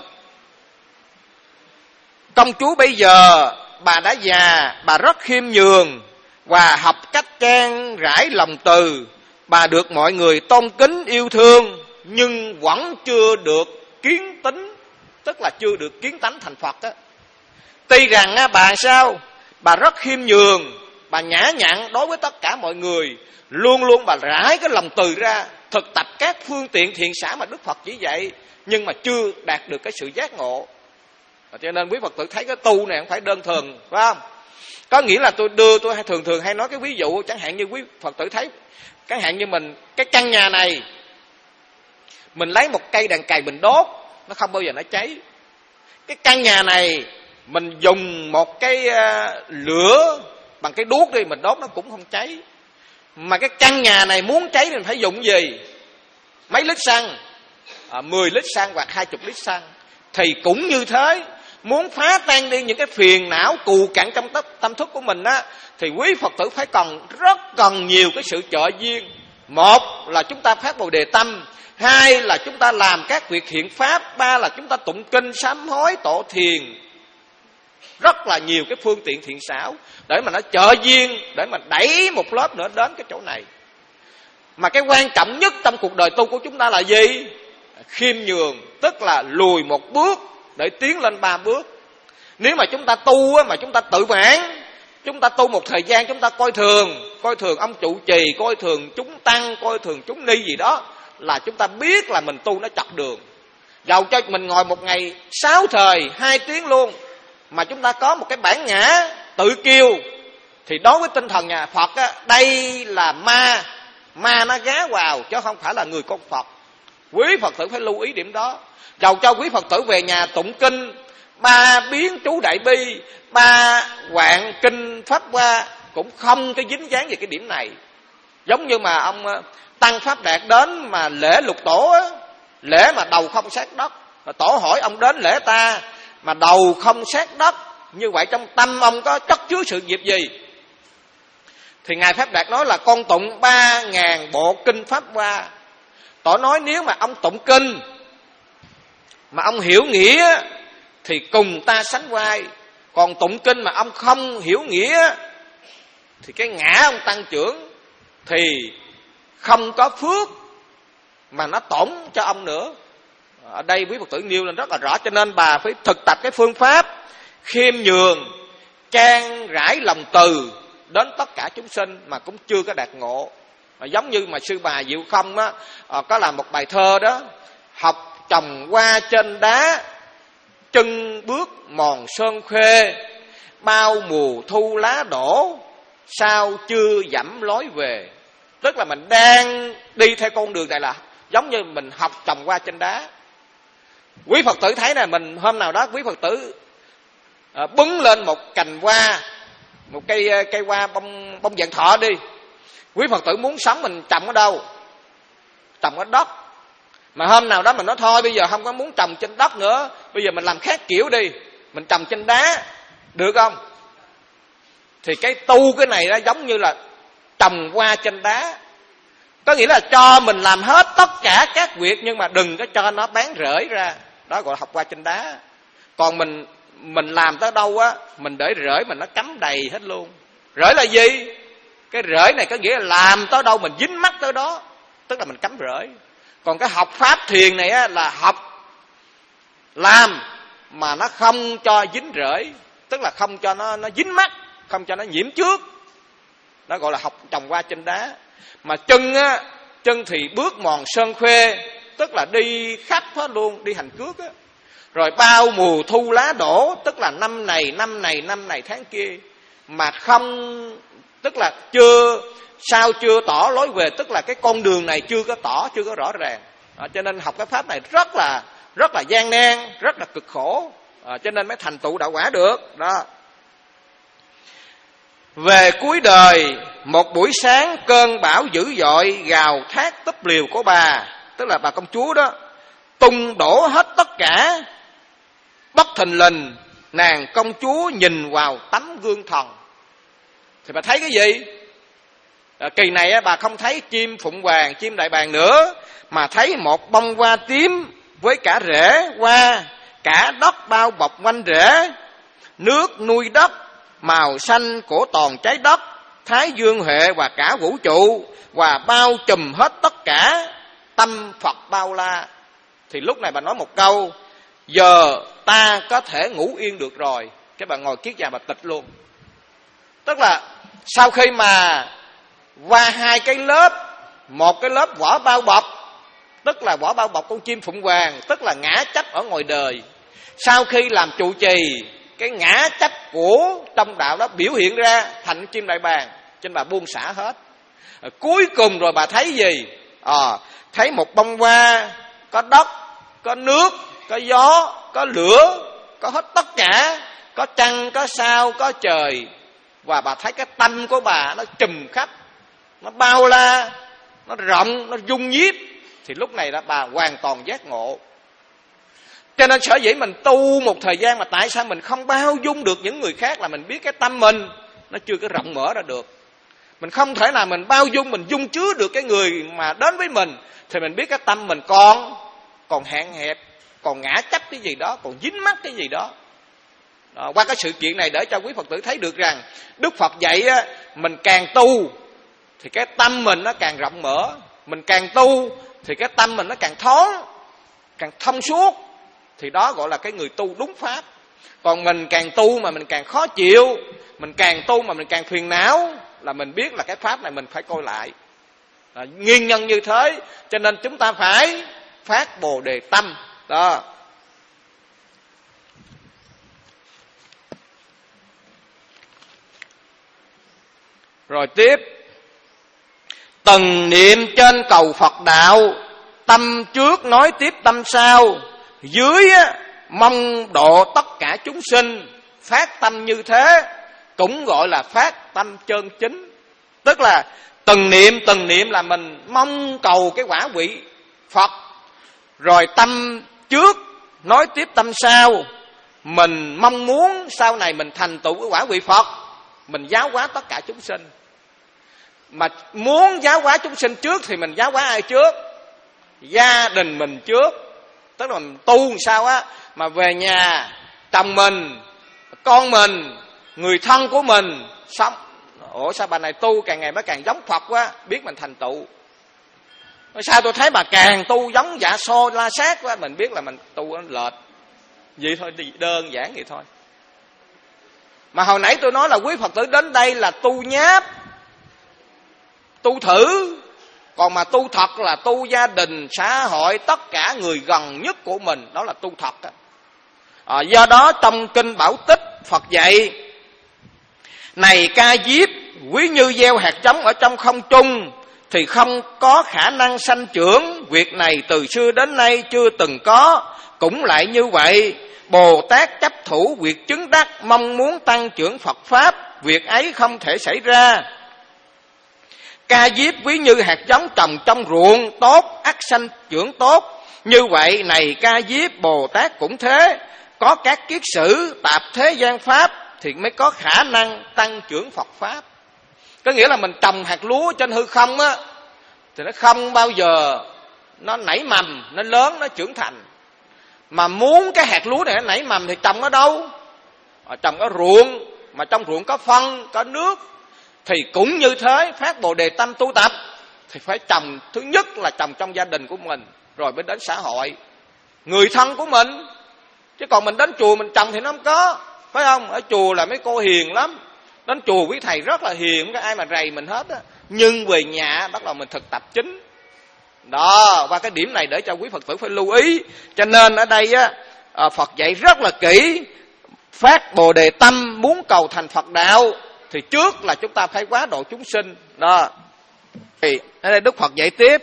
Công chúa bây giờ bà đã già, bà rất khiêm nhường, và học cách trang rãi lòng từ, bà được mọi người tôn kính yêu thương, nhưng vẫn chưa được kiến tính, tức là chưa được kiến tánh thành Phật á. Tuy rằng á, bà sao? Bà rất khiêm nhường, bà nhã nhặn đối với tất cả mọi người, luôn luôn bà rải cái lòng từ ra, thực tập các phương tiện thiện xả mà Đức Phật chỉ dạy, nhưng mà chưa đạt được cái sự giác ngộ. Cho nên quý Phật tử thấy cái tu này không phải đơn thuần, phải không? Có nghĩa là tôi đưa tôi hay thường thường hay nói cái ví dụ, chẳng hạn như quý Phật tử thấy, chẳng hạn như mình cái căn nhà này, mình lấy một cây đàn cày mình đốt, nó không bao giờ nó cháy. Cái căn nhà này mình dùng một cái uh, lửa bằng cái đuốc đi, mình đốt nó cũng không cháy. Mà cái căn nhà này muốn cháy thì mình phải dùng gì? Mấy lít xăng, à, mười lít xăng hoặc hai mươi lít xăng. Thì cũng như thế, muốn phá tan đi những cái phiền não cù cặn trong tâm thức của mình á, thì quý Phật tử phải cần rất cần nhiều cái sự trợ duyên. Một là chúng ta phát Bồ Đề tâm, hai là chúng ta làm các việc thiện pháp, ba là chúng ta tụng kinh sám hối tổ thiền. Rất là nhiều cái phương tiện thiện xảo để mà nó trợ duyên, để mà đẩy một lớp nữa đến cái chỗ này. Mà cái quan trọng nhất trong cuộc đời tu của chúng ta là gì? Khiêm nhường, tức là lùi một bước để tiến lên ba bước. Nếu mà chúng ta tu mà chúng ta tự mãn, chúng ta tu một thời gian chúng ta coi thường, coi thường ông trụ trì, coi thường chúng tăng, coi thường chúng ni gì đó, là chúng ta biết là mình tu nó chọc đường. Dầu cho mình ngồi một ngày sáu thời, hai tiếng luôn, mà chúng ta có một cái bản ngã tự kiêu, thì đối với tinh thần nhà Phật á, đây là ma, ma nó gá vào chứ không phải là người con Phật. Quý Phật tử phải lưu ý điểm đó. Dầu cho quý Phật tử về nhà tụng kinh ba biến chú đại bi, ba quạng kinh pháp hoa, cũng không cái dính dáng về cái điểm này. Giống như mà ông Tăng Pháp Đạt đến mà lễ lục tổ á, lễ mà đầu không sát đất, mà tổ hỏi ông đến lễ ta mà đầu không sát đất, như vậy trong tâm ông có chất chứa sự nghiệp gì? Thì Ngài Pháp Đạt nói là con tụng ba ngàn bộ kinh pháp hoa. Tổ nói nếu mà ông tụng kinh mà ông hiểu nghĩa thì cùng ta sánh vai, còn tụng kinh mà ông không hiểu nghĩa thì cái ngã ông tăng trưởng thì không có phước mà nó tổn cho ông nữa. Ở đây quý Phật tử nêu lên rất là rõ, cho nên bà phải thực tập cái phương pháp khiêm nhường, trang rãi lòng từ đến tất cả chúng sinh mà cũng chưa có đạt ngộ. Mà giống như mà sư bà Diệu Không á, có làm một bài thơ đó: học trồng hoa trên đá, chân bước mòn sơn khê, bao mùa thu lá đổ, sao chưa dẫm lối về. Tức là mình đang đi theo con đường này là giống như mình học trồng hoa trên đá. Quý Phật tử thấy này, mình hôm nào đó quý Phật tử à, bứng lên một cành hoa, một cây cây hoa bông bông vàng thọ đi. Quý Phật tử muốn sống mình trồng ở đâu? Trồng ở đất. Mà hôm nào đó mình nói thôi bây giờ không có muốn trồng trên đất nữa, bây giờ mình làm khác kiểu đi, mình trồng trên đá, được không? Thì cái tu cái này đó giống như là trồng hoa trên đá. Có nghĩa là cho mình làm hết tất cả các việc, nhưng mà đừng có cho nó bán rễ ra. Đó gọi là học hoa trên đá. Còn mình mình làm tới đâu á, mình để rễ mình nó cắm đầy hết luôn. Rễ là gì? Cái rễ này có nghĩa là làm tới đâu mình dính mắt tới đó, tức là mình cắm rễ. Còn cái học pháp thiền này á, là học làm mà nó không cho dính rễ, tức là không cho nó nó dính mắt, không cho nó nhiễm trước. Đó gọi là học trồng hoa trên đá. Mà chân á, chân thì bước mòn sơn khuê, tức là đi khắp hết luôn, đi hành cước á. Rồi bao mùa thu lá đổ, tức là năm này năm này năm này tháng kia, mà không, tức là chưa sao chưa tỏ lối về, tức là cái con đường này chưa có tỏ, chưa có rõ ràng. À, cho nên học cái pháp này rất là rất là gian nan, rất là cực khổ, à, cho nên mới thành tựu đạo quả được đó. Về cuối đời, một buổi sáng cơn bão dữ dội gào thét túp liều của bà, tức là bà công chúa đó, tung đổ hết tất cả. Bất thình lình nàng công chúa nhìn vào tấm gương thần. Thì bà thấy cái gì? À, kỳ này á, bà không thấy chim phụng hoàng, chim đại bàng nữa, mà thấy một bông hoa tím với cả rễ hoa, cả đất bao bọc quanh rễ, nước nuôi đất, màu xanh của toàn trái đất, Thái Dương Huệ và cả vũ trụ, và bao trùm hết tất cả, tâm Phật bao la. Thì lúc này bà nói một câu: giờ ta có thể ngủ yên được rồi. Cái bà ngồi kiết già bà tịch luôn. Tức là sau khi mà qua hai cái lớp, một cái lớp vỏ bao bọc, tức là vỏ bao bọc con chim phụng hoàng, tức là ngã chấp ở ngoài đời. Sau khi làm trụ trì, cái ngã chấp của trong đạo đó biểu hiện ra thành chim đại bàng, trên bà buông xả hết. À, cuối cùng rồi bà thấy gì? À, thấy một bông hoa, có đất, có nước, có gió, có lửa, có hết tất cả, có trăng, có sao, có trời. Và bà thấy cái tâm của bà nó trùm khắp, nó bao la, nó rộng, nó dung nhiếp. Thì lúc này là bà hoàn toàn giác ngộ. Cho nên sở dĩ mình tu một thời gian mà tại sao mình không bao dung được những người khác, là mình biết cái tâm mình nó chưa có rộng mở ra được. Mình không thể nào mình bao dung, mình dung chứa được cái người mà đến với mình. Thì mình biết cái tâm mình còn còn hạn hẹp, còn ngã chấp cái gì đó, còn dính mắc cái gì đó. Đó, qua cái sự kiện này để cho quý Phật tử thấy được rằng Đức Phật dạy á, mình càng tu thì cái tâm mình nó càng rộng mở, mình càng tu thì cái tâm mình nó càng thoáng, càng thông suốt. Thì đó gọi là cái người tu đúng pháp. Còn mình càng tu mà mình càng khó chịu, mình càng tu mà mình càng phiền não, là mình biết là cái pháp này mình phải coi lại. Đó, nguyên nhân như thế cho nên chúng ta phải phát Bồ Đề tâm. Đó. Rồi tiếp, từng niệm trên cầu Phật đạo, tâm trước nói tiếp tâm sau, dưới á, mong độ tất cả chúng sinh. Phát tâm như thế cũng gọi là phát tâm chân chính. Tức là từng niệm từng niệm là mình mong cầu cái quả vị Phật. Rồi tâm trước nói tiếp tâm sau, mình mong muốn sau này mình thành tựu cái quả vị Phật, mình giáo hóa tất cả chúng sinh. Mà muốn giáo hóa chúng sinh trước thì mình giáo hóa ai trước? Gia đình mình trước. Tức là mình tu làm sao á, mà về nhà chồng mình, con mình, người thân của mình sống. Ủa sao bà này tu càng ngày mới càng giống Phật quá, biết mình thành tựu. Sao tôi thấy bà càng tu giống Dạ So La Sát quá, mình biết là mình tu nó lệch. Vậy thôi, đơn giản vậy thôi. Mà hồi nãy tôi nói là quý Phật tử đến đây là tu nháp, tu thử. Còn mà tu thật là tu gia đình, xã hội, tất cả người gần nhất của mình, đó là tu thật á. À, do đó trong kinh Bảo Tích Phật dạy: này Ca Diếp, quý như gieo hạt giống ở trong không trung thì không có khả năng sanh trưởng. Việc này từ xưa đến nay chưa từng có. Cũng lại như vậy, Bồ Tát chấp thủ việc chứng đắc, mong muốn tăng trưởng Phật Pháp, việc ấy không thể xảy ra. Ca Diếp quý như hạt giống trồng trong ruộng tốt, ắt sanh trưởng tốt. Như vậy này Ca Diếp, Bồ Tát cũng thế. Có các kiết sử tạp thế gian pháp thì mới có khả năng tăng trưởng Phật Pháp. Có nghĩa là mình trồng hạt lúa trên hư không á, thì nó không bao giờ nó nảy mầm, nó lớn, nó trưởng thành. Mà muốn cái hạt lúa này nó nảy mầm thì trồng ở đâu? Ở trồng ở ruộng, mà trong ruộng có phân, có nước. Thì cũng như thế, phát Bồ Đề tâm tu tập thì phải trồng, thứ nhất là trồng trong gia đình của mình, rồi mới đến xã hội, người thân của mình. Chứ còn mình đến chùa mình trồng thì nó không có, phải không? Ở chùa là mấy cô hiền lắm, đến chùa quý thầy rất là hiền, không có ai mà rầy mình hết á. Nhưng về nhà bắt đầu mình thực tập chính. Đó, và cái điểm này để cho quý Phật tử phải lưu ý. Cho nên ở đây á, Phật dạy rất là kỹ. Phát Bồ Đề tâm muốn cầu thành Phật đạo thì trước là chúng ta phải hóa độ chúng sinh. Đó. Thì ở đây Đức Phật dạy tiếp: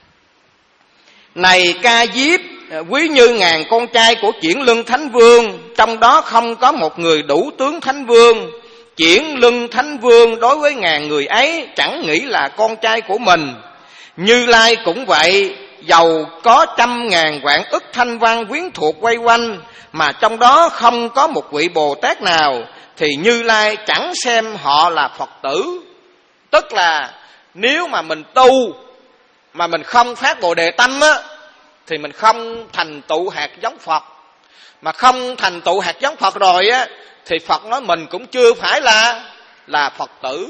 này Ca Diếp, quý như ngàn con trai của Chuyển Lưng Thánh Vương, trong đó không có một người đủ tướng Thánh Vương. Chuyển Lưng Thánh Vương đối với ngàn người ấy chẳng nghĩ là con trai của mình. Như Lai cũng vậy, dầu có trăm ngàn vạn ức thanh văn quyến thuộc quay quanh, mà trong đó không có một vị Bồ Tát nào, thì Như Lai chẳng xem họ là Phật tử. Tức là nếu mà mình tu mà mình không phát Bồ Đề tâm á, thì mình không thành tựu hạt giống Phật. Mà không thành tựu hạt giống Phật rồi á, thì Phật nói mình cũng chưa phải là là Phật tử.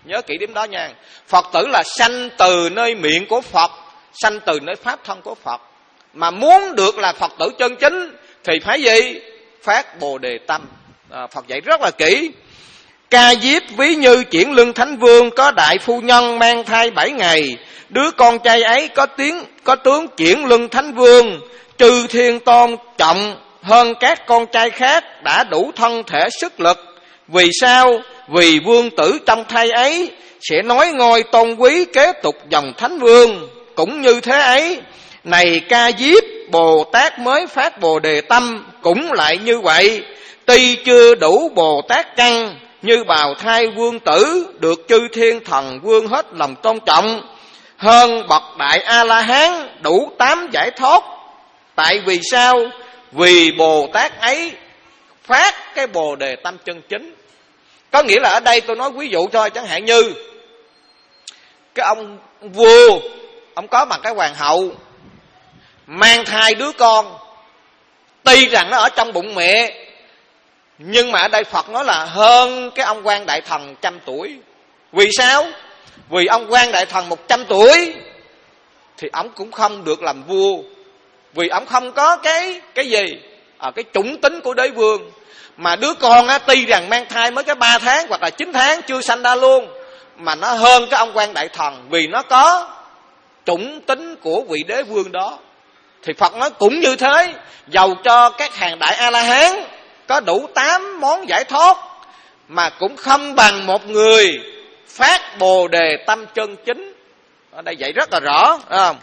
Nhớ kỹ điểm đó nha. Phật tử là sanh từ nơi miệng của Phật, sanh từ nơi pháp thân của Phật. Mà muốn được là Phật tử chân chính thì phải gì? Phát Bồ Đề tâm. À, Phật dạy rất là kỹ. Ca Diếp ví như chuyển lưng Thánh Vương, có đại phu nhân mang thai bảy ngày. Đứa con trai ấy có tiếng có tướng chuyển lưng Thánh Vương, trừ thiên tôn trọng hơn các con trai khác, đã đủ thân thể sức lực. Vì sao? Vì vương tử trong thai ấy sẽ nói ngôi tôn quý kế tục dòng Thánh Vương. Cũng như thế ấy, này Ca Diếp, Bồ Tát mới phát Bồ Đề tâm cũng lại như vậy. Tuy chưa đủ Bồ Tát căn, như bào thai vương tử được chư thiên thần vương hết lòng tôn trọng, hơn bậc đại A-la-hán đủ tám giải thoát. Tại vì sao? Vì Bồ Tát ấy phát cái Bồ Đề tâm chân chính. Có nghĩa là ở đây tôi nói ví dụ thôi, chẳng hạn như cái ông vua, ông có bằng cái hoàng hậu mang thai đứa con, tuy rằng nó ở trong bụng mẹ, nhưng mà ở đây Phật nói là hơn cái ông quan đại thần trăm tuổi. Vì sao? Vì ông quan đại thần một trăm tuổi thì ông cũng không được làm vua, vì ông không có cái cái gì à, cái chủng tính của đế vương. Mà đứa con á, tuy rằng mang thai mới cái ba tháng hoặc là chín tháng chưa sanh ra luôn, mà nó hơn cái ông quan đại thần, vì nó có chủng tính của vị đế vương đó. Thì Phật nói cũng như thế, dầu cho các hàng đại A-la-hán có đủ tám món giải thoát, mà cũng không bằng một người phát Bồ Đề tâm chân chính. Ở đây dạy rất là rõ, phải không?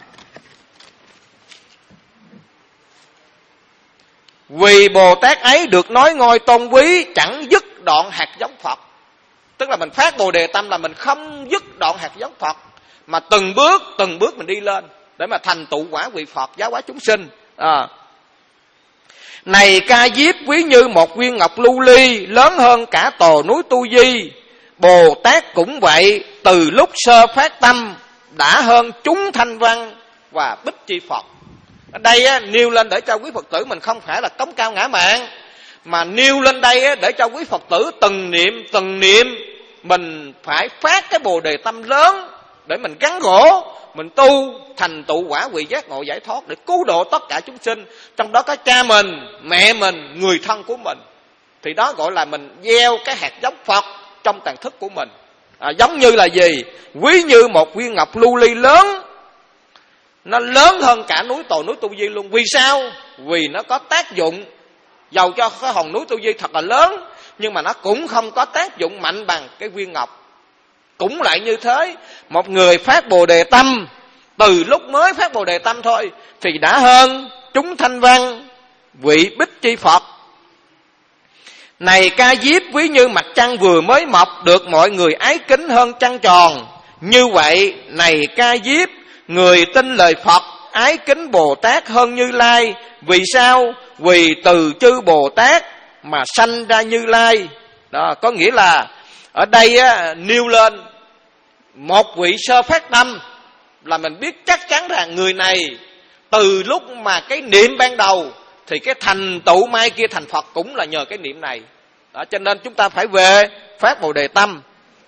Vì Bồ Tát ấy được nói ngôi tôn quý, chẳng dứt đoạn hạt giống Phật. Tức là mình phát Bồ Đề tâm là mình không dứt đoạn hạt giống Phật, mà từng bước từng bước mình đi lên để mà thành tựu quả vị Phật, giáo hóa chúng sinh. à. Này Ca Diếp ví như một viên ngọc lưu ly, lớn hơn cả tòa núi Tu Di. Bồ Tát cũng vậy, từ lúc sơ phát tâm đã hơn chúng thanh văn và bích chi Phật. Ở đây á, nêu lên để cho quý Phật tử mình không phải là cống cao ngã mạn, mà nêu lên đây á, để cho quý Phật tử từng niệm từng niệm mình phải phát cái Bồ Đề tâm lớn để mình gắn gỗ, mình tu thành tựu quả vị giác ngộ giải thoát để cứu độ tất cả chúng sinh, trong đó có cha mình, mẹ mình, người thân của mình. Thì đó gọi là mình gieo cái hạt giống Phật trong tàng thức của mình. À, giống như là gì? Ví như một viên ngọc lưu ly lớn, nó lớn hơn cả núi tòa núi Tu Di luôn. Vì sao? Vì nó có tác dụng, dầu cho cái hòn núi Tu Di thật là lớn, nhưng mà nó cũng không có tác dụng mạnh bằng cái viên ngọc. Cũng lại như thế, một người phát Bồ Đề tâm, từ lúc mới phát Bồ Đề tâm thôi thì đã hơn chúng thanh văn, vị bích chi Phật. Này Ca Diếp ví như mặt trăng vừa mới mọc, được mọi người ái kính hơn trăng tròn. Như vậy, này Ca Diếp, người tin lời Phật ái kính Bồ Tát hơn Như Lai. Vì sao? Vì từ chư Bồ Tát mà sanh ra Như Lai. Đó, có nghĩa là ở đây á, nêu lên một vị sơ phát tâm là mình biết chắc chắn rằng người này từ lúc mà cái niệm ban đầu thì cái thành tựu mai kia thành Phật cũng là nhờ cái niệm này. Đó, cho nên chúng ta phải về phát Bồ Đề tâm.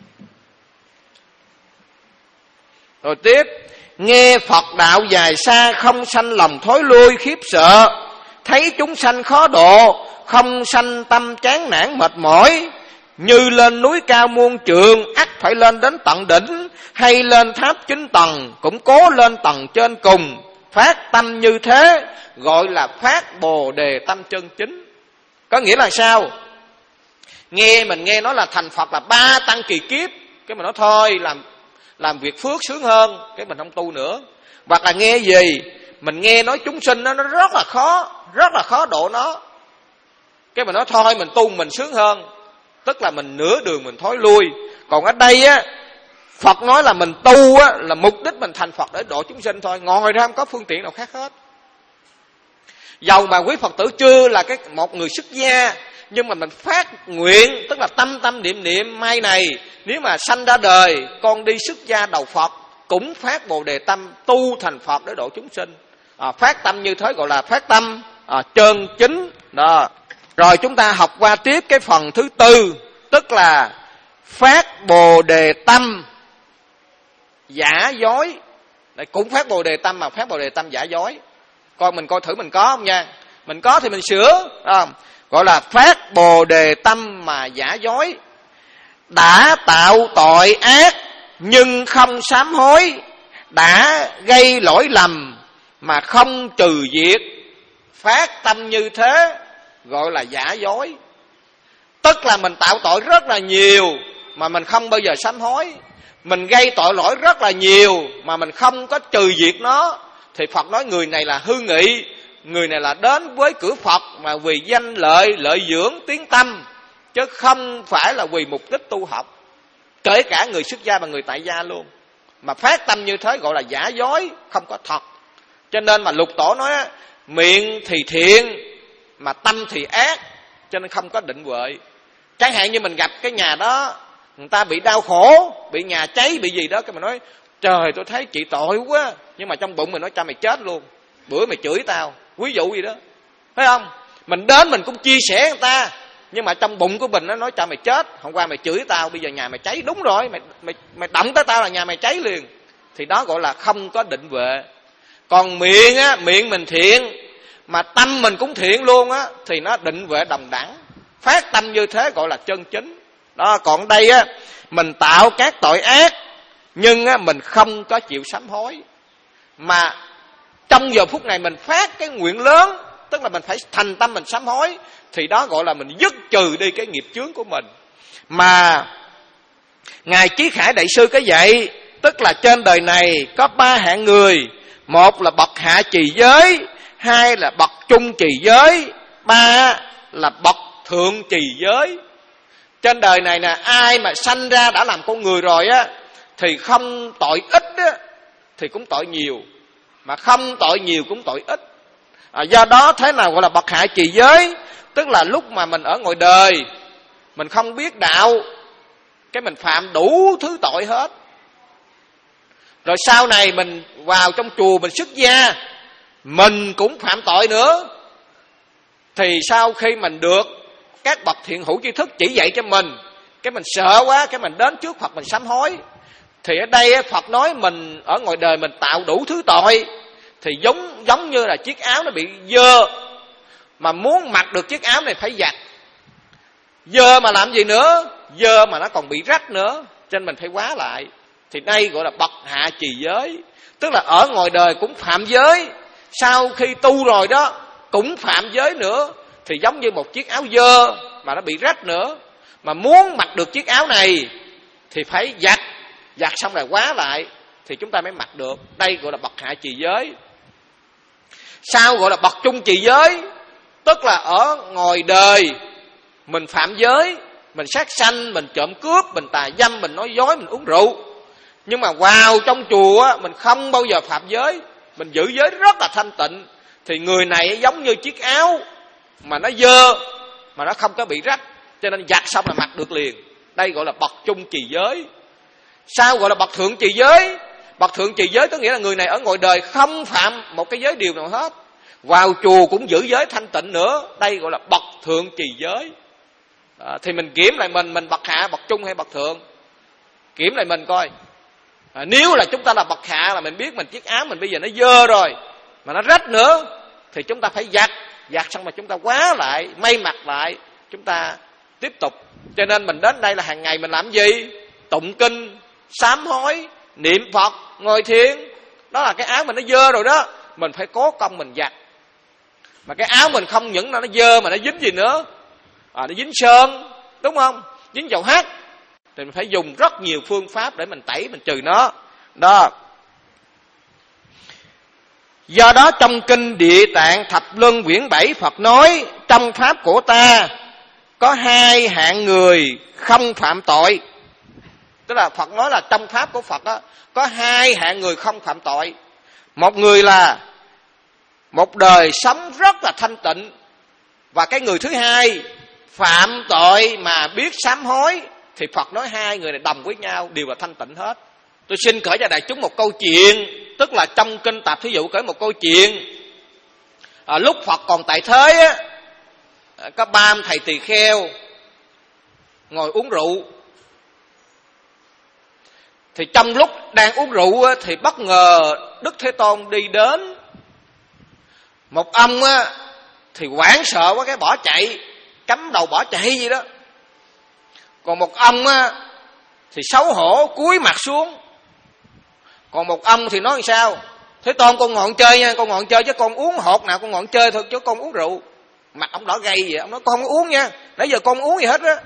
Rồi tiếp, nghe Phật đạo dài xa, không sanh lòng thối lui khiếp sợ. Thấy chúng sanh khó độ, không sanh tâm chán nản mệt mỏi. Như lên núi cao muôn trượng, ắt phải lên đến tận đỉnh, hay lên tháp chín tầng, cũng cố lên tầng trên cùng. Phát tâm như thế gọi là phát Bồ Đề tâm chân chính. Có nghĩa là sao? Nghe mình nghe nói là thành Phật là ba tăng kỳ kiếp, cái mình nói thôi làm làm việc phước sướng hơn, cái mình không tu nữa. Hoặc là nghe gì? Mình nghe nói chúng sinh nó, nó rất là khó, rất là khó độ nó, cái mình nói thôi mình tu mình sướng hơn, tức là mình nửa đường mình thối lui. Còn ở đây á, Phật nói là mình tu á, là mục đích mình thành Phật để độ chúng sinh thôi, ngoài ra không có phương tiện nào khác hết. Dầu mà quý Phật tử chưa là cái một người xuất gia, nhưng mà mình phát nguyện, tức là tâm tâm niệm niệm mai này nếu mà sanh ra đời con đi xuất gia đầu Phật, cũng phát Bồ Đề tâm tu thành Phật để độ chúng sinh. À, phát tâm như thế gọi là phát tâm à, chân chính đó. Rồi chúng ta học qua tiếp cái phần thứ tư, tức là phát bồ đề tâm giả dối. Đây, cũng phát bồ đề tâm mà phát bồ đề tâm giả dối. Coi mình coi thử mình có không nha. Mình có thì mình sửa, không? Gọi là phát bồ đề tâm mà giả dối. Đã tạo tội ác nhưng không sám hối, đã gây lỗi lầm mà không trừ diệt. Phát tâm như thế gọi là giả dối. Tức là mình tạo tội rất là nhiều mà mình không bao giờ sám hối. Mình gây tội lỗi rất là nhiều mà mình không có trừ diệt nó. Thì Phật nói người này là hư nghị, người này là đến với cửa Phật mà vì danh lợi, lợi dưỡng, tiếng tâm, chứ không phải là vì mục đích tu học. Kể cả người xuất gia và người tại gia luôn. Mà phát tâm như thế gọi là giả dối, không có thật. Cho nên mà Lục Tổ nói miệng thì thiện mà tâm thì ác, cho nên không có định huệ. Chẳng hạn như mình gặp cái nhà đó, người ta bị đau khổ, bị nhà cháy, bị gì đó, cái mình nói trời tôi thấy chị tội quá, nhưng mà trong bụng mình nói cho mày chết luôn, bữa mày chửi tao, ví dụ gì đó, thấy không? Mình đến mình cũng chia sẻ người ta, nhưng mà trong bụng của mình nó nói cho mày chết, hôm qua mày chửi tao, bây giờ nhà mày cháy, đúng rồi, mày mày mày động tới tao là nhà mày cháy liền. Thì đó gọi là không có định huệ. Còn miệng á, miệng mình thiện mà tâm mình cũng thiện luôn á, thì nó định huệ đồng đẳng. Phát tâm như thế gọi là chân chính. Đó, còn đây á, mình tạo các tội ác nhưng á, mình không có chịu sám hối. Mà trong giờ phút này mình phát cái nguyện lớn, tức là mình phải thành tâm mình sám hối, thì đó gọi là mình dứt trừ đi cái nghiệp chướng của mình. Mà Ngài Chí Khải Đại Sư cái vậy, tức là trên đời này có ba hạng người. Một là bậc hạ trì giới, hai là bậc trung trì giới, ba là bậc thượng trì giới. Trên đời này nè, ai mà sanh ra đã làm con người rồi á, thì không tội ít á, thì cũng tội nhiều, mà không tội nhiều cũng tội ít. À, do đó thế nào gọi là bậc hạ trì giới? Tức là lúc mà mình ở ngoài đời, mình không biết đạo, cái mình phạm đủ thứ tội hết. Rồi sau này mình vào trong chùa mình xuất gia, mình cũng phạm tội nữa. Thì sau khi mình được các bậc thiện hữu tri thức chỉ dạy cho mình, cái mình sợ quá, cái mình đến trước Phật mình sám hối. Thì ở đây Phật nói mình ở ngoài đời mình tạo đủ thứ tội, thì giống giống như là chiếc áo nó bị dơ, mà muốn mặc được chiếc áo này phải giặt. Dơ mà làm gì nữa? Dơ mà nó còn bị rách nữa, cho nên mình phải hóa lại. Thì đây gọi là bậc hạ trì giới. Tức là ở ngoài đời cũng phạm giới, sau khi tu rồi đó cũng phạm giới nữa. Thì giống như một chiếc áo dơ mà nó bị rách nữa, mà muốn mặc được chiếc áo này thì phải giặt, giặt xong rồi hóa lại thì chúng ta mới mặc được. Đây gọi là bậc hạ trì giới. Sao gọi là bậc trung trì giới? Tức là ở ngoài đời mình phạm giới, mình sát sanh, mình trộm cướp, mình tà dâm, mình nói dối, mình uống rượu. Nhưng mà vào trong chùa á, mình không bao giờ phạm giới, mình giữ giới rất là thanh tịnh. Thì người này giống như chiếc áo mà nó dơ, mà nó không có bị rách, cho nên giặt xong là mặc được liền. Đây gọi là bậc trung trì giới. Sao gọi là bậc thượng trì giới? Bậc thượng trì giới có nghĩa là người này ở ngoài đời không phạm một cái giới điều nào hết, vào chùa cũng giữ giới thanh tịnh nữa. Đây gọi là bậc thượng trì giới. À, thì mình kiểm lại mình, mình bậc hạ, bậc trung hay bậc thượng? Kiểm lại mình coi. À, nếu là chúng ta là bậc hạ, là mình biết mình chiếc áo mình bây giờ nó dơ rồi, mà nó rách nữa, thì chúng ta phải giặt, giặt xong mà chúng ta hóa lại, may mặc lại, chúng ta tiếp tục. Cho nên mình đến đây là hàng ngày mình làm gì? Tụng kinh, sám hối, niệm Phật, ngồi thiền. Đó là cái áo mình nó dơ rồi đó, mình phải cố công mình giặt. Mà cái áo mình không những là nó dơ mà nó dính gì nữa, à, nó dính sơn, đúng không? Dính dầu hắc, thì mình phải dùng rất nhiều phương pháp để mình tẩy, mình trừ nó. Đó. Do đó trong kinh Địa Tạng Thập Luân quyển bảy, Phật nói trong pháp của ta có hai hạng người không phạm tội. Tức là Phật nói là trong pháp của Phật đó, có hai hạng người không phạm tội. Một người là một đời sống rất là thanh tịnh, và cái người thứ hai phạm tội mà biết sám hối. Thì Phật nói hai người này đồng với nhau, đều là thanh tịnh hết. Tôi xin kể cho đại chúng một câu chuyện. Tức là trong kinh Tạp Thí Dụ kể một câu chuyện. à, Lúc Phật còn tại thế á, có ba thầy tỳ kheo ngồi uống rượu. Thì trong lúc đang uống rượu á, thì bất ngờ Đức Thế Tôn đi đến. Một ông á, thì hoảng sợ quá cái bỏ chạy, cắm đầu bỏ chạy gì đó. Còn một ông á, thì xấu hổ cúi mặt xuống. Còn một ông thì nói sao? Thế Tôn, con ngọn chơi nha, con ngọn chơi chứ con uống hột nào, con ngọn chơi thôi chứ con uống rượu. Mặt ông đỏ gay vậy, ông nói con không uống nha, nãy giờ con uống gì hết á.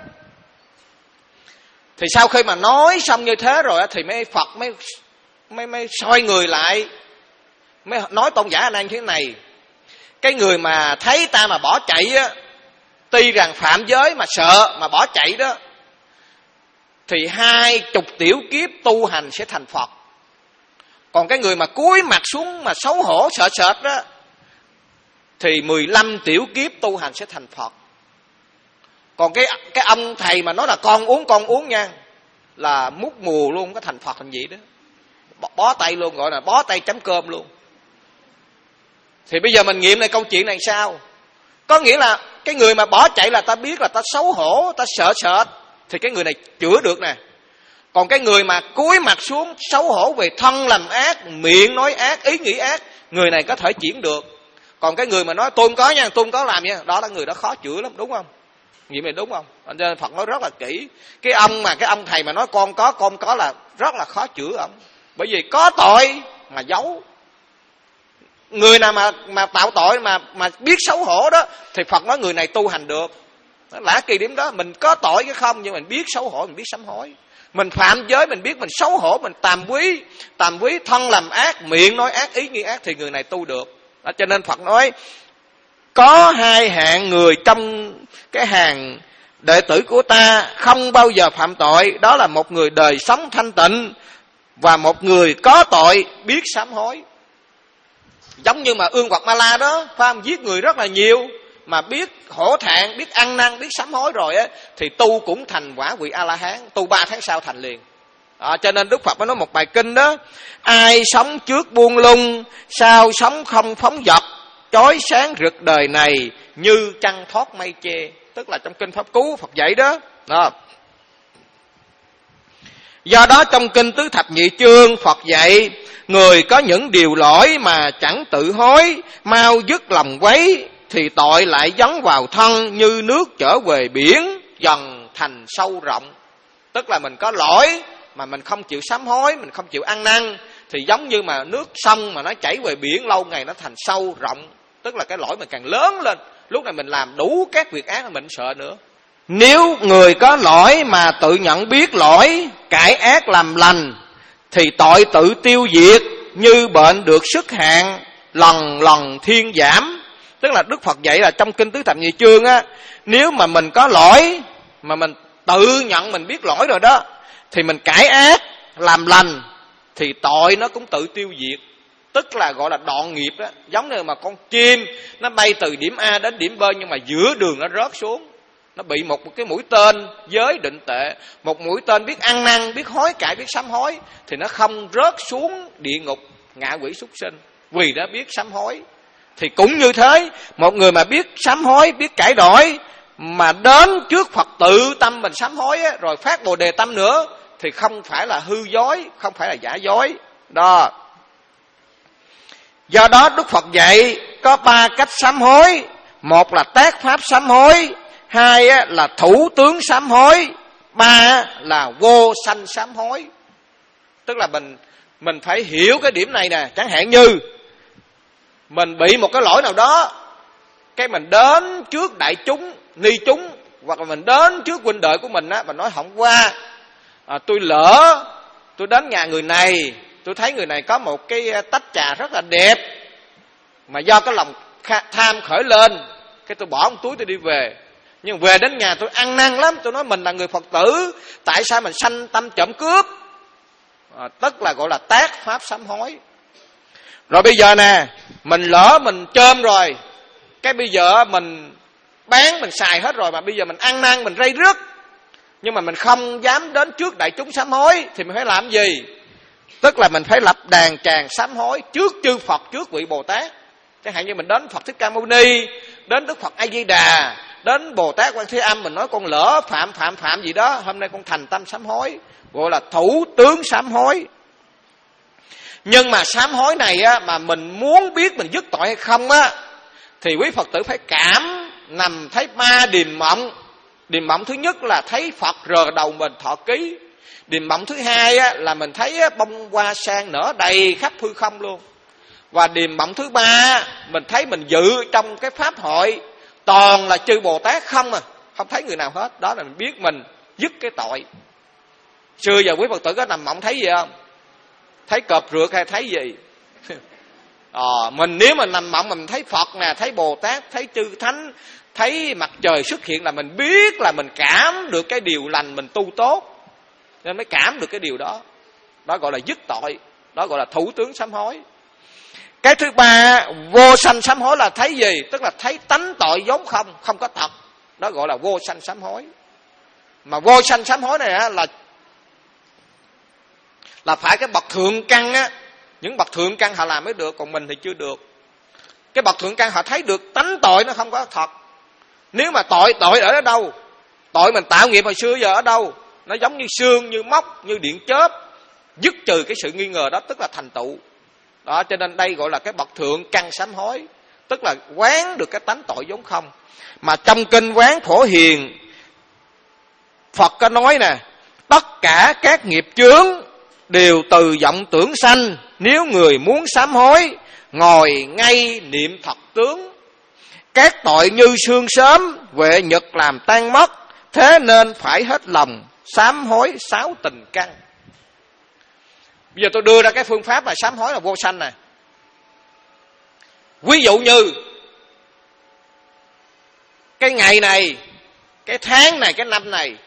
Thì sau khi mà nói xong như thế rồi thì mấy Phật mới mới mới xoay người lại, mới nói tôn giả anh em thế này: cái người mà thấy ta mà bỏ chạy á, tuy rằng phạm giới mà sợ mà bỏ chạy đó, thì hai chục tiểu kiếp tu hành sẽ thành Phật. Còn cái người mà cúi mặt xuống mà xấu hổ sợ sệt đó, thì mười lăm tiểu kiếp tu hành sẽ thành Phật. Còn cái cái ông thầy mà nói là con uống con uống nha, là mút mùa luôn, có thành Phật thành gì đó, bó, bó tay luôn, gọi là bó tay chấm cơm luôn. Thì bây giờ mình nghiệm lại câu chuyện này sao? Có nghĩa là cái người mà bỏ chạy là ta biết là ta xấu hổ, ta sợ sệt, thì cái người này chữa được nè. Còn cái người mà cúi mặt xuống xấu hổ về thân làm ác, miệng nói ác, ý nghĩ ác, người này có thể chuyển được. Còn cái người mà nói tôi không có nha, tôi không có làm nha, đó là người đó khó chữa lắm, đúng không? Nghiệm này đúng không? Nên Phật nói rất là kỹ. Cái ông mà cái ông thầy mà nói con có, con có là rất là khó chữa ông. Bởi vì có tội mà giấu. Người nào mà mà tạo tội mà mà biết xấu hổ đó, thì Phật nói người này tu hành được. Đó, lạ kỳ điểm đó, mình có tội cái không, nhưng mình biết xấu hổ, mình biết sám hối. Mình phạm giới, mình biết mình xấu hổ, mình tàm quý, tàm quý thân làm ác, miệng nói ác, ý nghĩ ác, thì người này tu được. Đó, cho nên Phật nói có hai hạng người trong cái hàng đệ tử của ta không bao giờ phạm tội. Đó là một người đời sống thanh tịnh và một người có tội biết sám hối. Giống như mà Ương Quật Ma La đó, phải không? Giết người rất là nhiều mà biết hổ thẹn, biết ăn năn, biết sám hối rồi á, thì tu cũng thành quả vị A La Hán, tu ba tháng sau thành liền. Đó, cho nên Đức Phật mới nói một bài kinh đó: ai sống trước buông lung, sao sống không phóng dật, chói sáng rực đời này như trăng thoát mây che. Tức là trong kinh Pháp Cú Phật dạy đó. Đó. Do đó trong kinh Tứ Thập Nhị Chương Phật dạy người có những điều lỗi mà chẳng tự hối, mau dứt lòng quấy, thì tội lại dấn vào thân như nước trở về biển, dần thành sâu rộng. Tức là mình có lỗi mà mình không chịu sám hối, mình không chịu ăn năn, thì giống như mà nước sông mà nó chảy về biển, lâu ngày nó thành sâu rộng. Tức là cái lỗi mình càng lớn lên, lúc này mình làm đủ các việc ác mình sợ nữa. Nếu người có lỗi mà tự nhận biết lỗi, cải ác làm lành, thì tội tự tiêu diệt, như bệnh được sức hạn, lần lần thiên giảm. Tức là Đức Phật dạy là trong kinh Tứ Thập Nhị Chương á, nếu mà mình có lỗi mà mình tự nhận mình biết lỗi rồi đó, thì mình cải ác làm lành, thì tội nó cũng tự tiêu diệt. Tức là gọi là đoạn nghiệp đó. Giống như mà con chim nó bay từ điểm A đến điểm B, nhưng mà giữa đường nó rớt xuống, nó bị một cái mũi tên giới định tệ, một mũi tên biết ăn năn, biết hối cải, biết sám hối, thì nó không rớt xuống địa ngục ngạ quỷ súc sinh, vì đã biết sám hối. Thì cũng như thế, một người mà biết sám hối, biết cải đổi, mà đến trước Phật tự tâm mình sám hối á, rồi phát Bồ Đề tâm nữa, thì không phải là hư dối, không phải là giả dối đó. Do đó Đức Phật dạy có ba cách sám hối. Một là tác pháp sám hối, hai là thủ tướng sám hối, ba là vô sanh sám hối. Tức là mình mình phải hiểu cái điểm này nè. Chẳng hạn như mình bị một cái lỗi nào đó, cái mình đến trước đại chúng, ni chúng, hoặc là mình đến trước huynh đệ của mình á, mình nói hôm qua à, tôi lỡ tôi đến nhà người này, tôi thấy người này có một cái tách trà rất là đẹp, mà do cái lòng tham khởi lên, cái tôi bỏ một túi tôi đi về. Nhưng về đến nhà tôi ăn năn lắm, tôi nói mình là người Phật tử, tại sao mình sanh tâm trộm cướp? À, tức là gọi là tác pháp sám hối. Rồi bây giờ nè, mình lỡ mình chôm rồi, cái bây giờ mình bán mình xài hết rồi, mà bây giờ mình ăn năn mình rây rứt, nhưng mà mình không dám đến trước đại chúng sám hối, thì mình phải làm gì? Tức là mình phải lập đàn tràng sám hối trước chư Phật, trước vị Bồ Tát. Chẳng hạn như mình đến Phật Thích Ca Mâu Ni, đến Đức Phật A Di Đà, đến Bồ Tát Quan Thế Âm mình nói con lỡ phạm phạm phạm gì đó, hôm nay con thành tâm sám hối, gọi là thủ tướng sám hối. Nhưng mà sám hối này á, mà mình muốn biết mình dứt tội hay không á, thì quý Phật tử phải cảm nằm thấy ma điềm mộng. Điềm mộng thứ nhất là thấy Phật rờ đầu mình thọ ký. Điềm mộng thứ hai á, là mình thấy á, bông hoa sen nở đầy khắp hư không luôn. Và điềm mộng thứ ba, mình thấy mình dự trong cái pháp hội toàn là chư Bồ Tát không à, không thấy người nào hết. Đó là mình biết mình dứt cái tội. Xưa giờ quý Phật tử có nằm mộng thấy gì không? Thấy cọp rượt hay thấy gì? À, mình nếu mà nằm mộng mình thấy Phật nè, thấy Bồ Tát, thấy chư Thánh, thấy mặt trời xuất hiện là mình biết là mình cảm được cái điều lành, mình tu tốt, nên mới cảm được cái điều đó. Đó gọi là dứt tội, đó gọi là thủ tướng sám hối. Cái thứ ba, vô sanh sám hối là thấy gì? Tức là thấy tánh tội vốn không, không có thật. Đó gọi là vô sanh sám hối. Mà vô sanh sám hối này á, là là phải cái bậc thượng căn á, những bậc thượng căn họ làm mới được, còn mình thì chưa được. Cái bậc thượng căn họ thấy được tánh tội nó không có thật. Nếu mà tội tội ở đâu? Tội mình tạo nghiệp hồi xưa giờ ở đâu? Nó giống như xương, như móc, như điện chớp, dứt trừ cái sự nghi ngờ đó, tức là thành tựu. Đó, cho nên đây gọi là cái bậc thượng căn sám hối, tức là quán được cái tánh tội vốn không. Mà trong kinh Quán Phổ Hiền, Phật có nói nè, tất cả các nghiệp chướng đều từ vọng tưởng sanh. Nếu người muốn sám hối, ngồi ngay niệm thật tướng. Các tội như sương sớm, huệ nhật làm tan mất. Thế nên phải hết lòng sám hối sáu tình căn. Bây giờ tôi đưa ra cái phương pháp mà sám hối là vô sanh này. Ví dụ như cái ngày này, cái tháng này, cái năm này,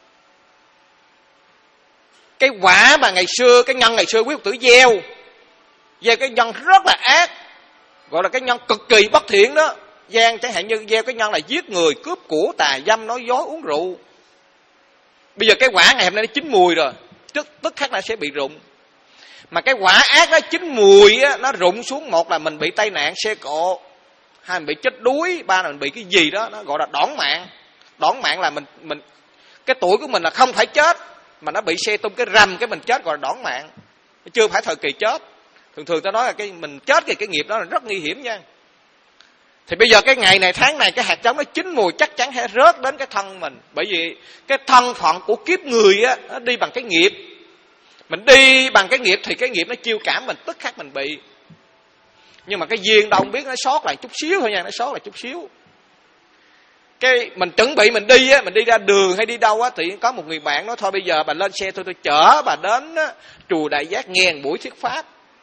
cái quả mà ngày xưa, cái nhân ngày xưa quý Phật tử gieo, gieo cái nhân rất là ác, gọi là cái nhân cực kỳ bất thiện đó. Giang chẳng hạn như gieo cái nhân là giết người, cướp của, tà dâm, nói dối, uống rượu. Bây giờ cái quả ngày hôm nay nó chín mùi rồi, tức, tức khắc nó sẽ bị rụng. Mà cái quả ác đó chín mùi á, nó rụng xuống, một là mình bị tai nạn xe cộ, hai mình bị chết đuối, ba là mình bị cái gì đó, nó gọi là đỏng mạng. Đỏng mạng là mình mình cái tuổi của mình là không phải chết, mà nó bị xe tung cái rầm cái mình chết, gọi là đỏng mạng. Chưa phải thời kỳ chết. Thường thường ta nói là cái mình chết thì cái nghiệp đó là rất nguy hiểm nha. Thì bây giờ cái ngày này, tháng này, cái hạt giống nó chín mùi chắc chắn sẽ rớt đến cái thân mình. Bởi vì cái thân phận của kiếp người á, nó đi bằng cái nghiệp. Mình đi bằng cái nghiệp thì cái nghiệp nó chiêu cảm mình, tức khắc mình bị. Nhưng mà cái duyên đâu không biết, nó sót lại chút xíu thôi nha, nó sót lại chút xíu. Cái mình chuẩn bị mình đi á, mình đi ra đường hay đi đâu á, thì có một người bạn nói thôi bây giờ bà lên xe thôi, tôi chở bà đến á, chùa Đại Giác nghe buổi thuyết pháp.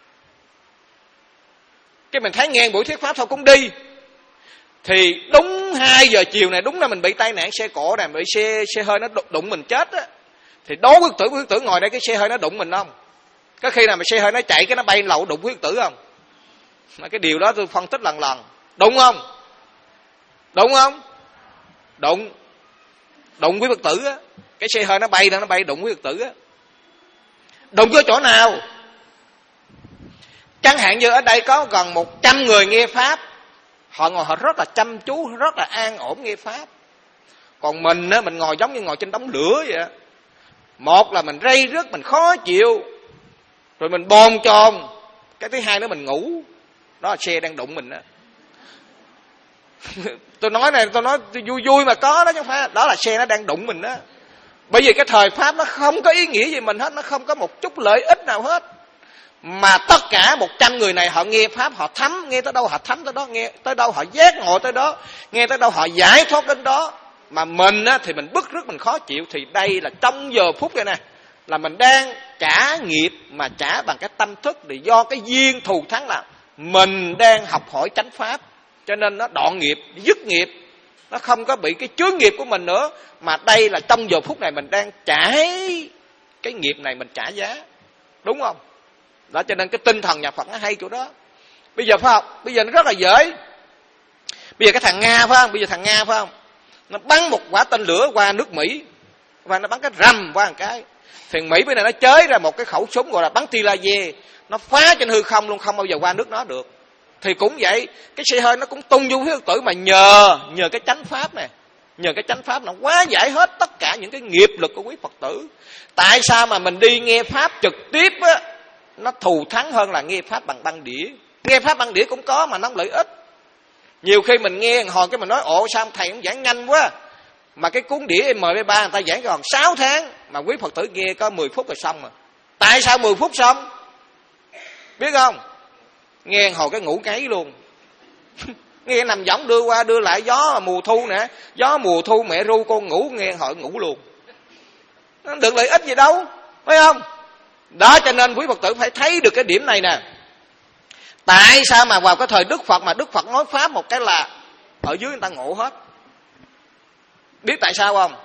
Cái mình thấy nghe buổi thuyết pháp thôi cũng đi. Thì đúng hai giờ chiều này, đúng là mình bị tai nạn xe cộ này, bị xe xe hơi nó đụng mình chết á. Thì đố quý tử, quý tử ngồi đây cái xe hơi nó đụng mình không? Có khi nào mà xe hơi nó chạy cái nó bay lậu đụng quý tử không? Mà cái điều đó tôi phân tích lần lần. Đúng không? Đúng không? Đụng. Đụng quý Phật tử á. Cái xe hơi nó bay nó bay đụng quý Phật tử á. Đụng có chỗ nào? Chẳng hạn như ở đây có gần một trăm người nghe Pháp. Họ ngồi họ rất là chăm chú, rất là an ổn nghe Pháp. Còn mình á, mình ngồi giống như ngồi trên đống lửa vậy á. Một là mình rây rứt, mình khó chịu, rồi mình bồn chồn. Cái thứ hai nữa mình ngủ. Đó là xe đang đụng mình đó. Tôi nói này, tôi nói vui vui mà có đó chứ không phải. Đó là xe nó đang đụng mình đó. Bởi vì cái thời Pháp nó không có ý nghĩa gì mình hết, nó không có một chút lợi ích nào hết. Mà tất cả một trăm người này họ nghe Pháp, họ thấm, nghe tới đâu họ thấm tới đó, nghe tới đâu họ giác ngộ tới đó, nghe tới đâu họ giải thoát đến đó. Mà mình á, thì mình bức rứt, mình khó chịu. Thì đây là trong giờ phút này nè, là mình đang trả nghiệp, mà trả bằng cái tâm thức. Thì do cái duyên thù thắng là mình đang học hỏi chánh Pháp, cho nên nó đoạn nghiệp, dứt nghiệp. Nó không có bị cái chướng nghiệp của mình nữa. Mà đây là trong giờ phút này mình đang trả cái nghiệp này, mình trả giá. Đúng không? Đó, cho nên cái tinh thần nhà Phật nó hay chỗ đó. Bây giờ phải không? Bây giờ nó rất là dễ. Bây giờ cái thằng Nga phải không? Bây giờ thằng Nga phải không? Nó bắn một quả tên lửa qua nước Mỹ, và nó bắn cái rầm qua một cái. Thì Mỹ bên này nó chế ra một cái khẩu súng gọi là bắn tia laser, nó phá trên hư không luôn, không bao giờ qua nước nó được. Thì cũng vậy, cái xe hơi nó cũng tung vô phía Phật tử, mà nhờ nhờ cái chánh Pháp này, Nhờ cái chánh pháp nó hóa giải hết tất cả những cái nghiệp lực của quý Phật tử. Tại sao mà mình đi nghe pháp trực tiếp á, nó thù thắng hơn là nghe pháp bằng băng đĩa. Nghe pháp băng đĩa cũng có mà nó không lợi ích. Nhiều khi mình nghe hồi cái mình nói ồ sao thầy cũng giảng nhanh quá, mà cái cuốn đĩa em pê ba người ta giảng còn sáu tháng, mà quý Phật tử nghe có mười phút rồi xong rồi. Tại sao mười phút xong? Biết không? Nghe hồi cái ngủ ngáy luôn. Nghe nằm võng đưa qua đưa lại, gió mùa thu nè, gió mùa thu mẹ ru con ngủ, nghe hồi ngủ luôn. Nó được lợi ích gì đâu, phải không? Đó, cho nên quý Phật tử phải thấy được cái điểm này nè. Tại sao mà vào cái thời Đức Phật mà Đức Phật nói pháp một cái là ở dưới người ta ngộ hết? Biết tại sao không?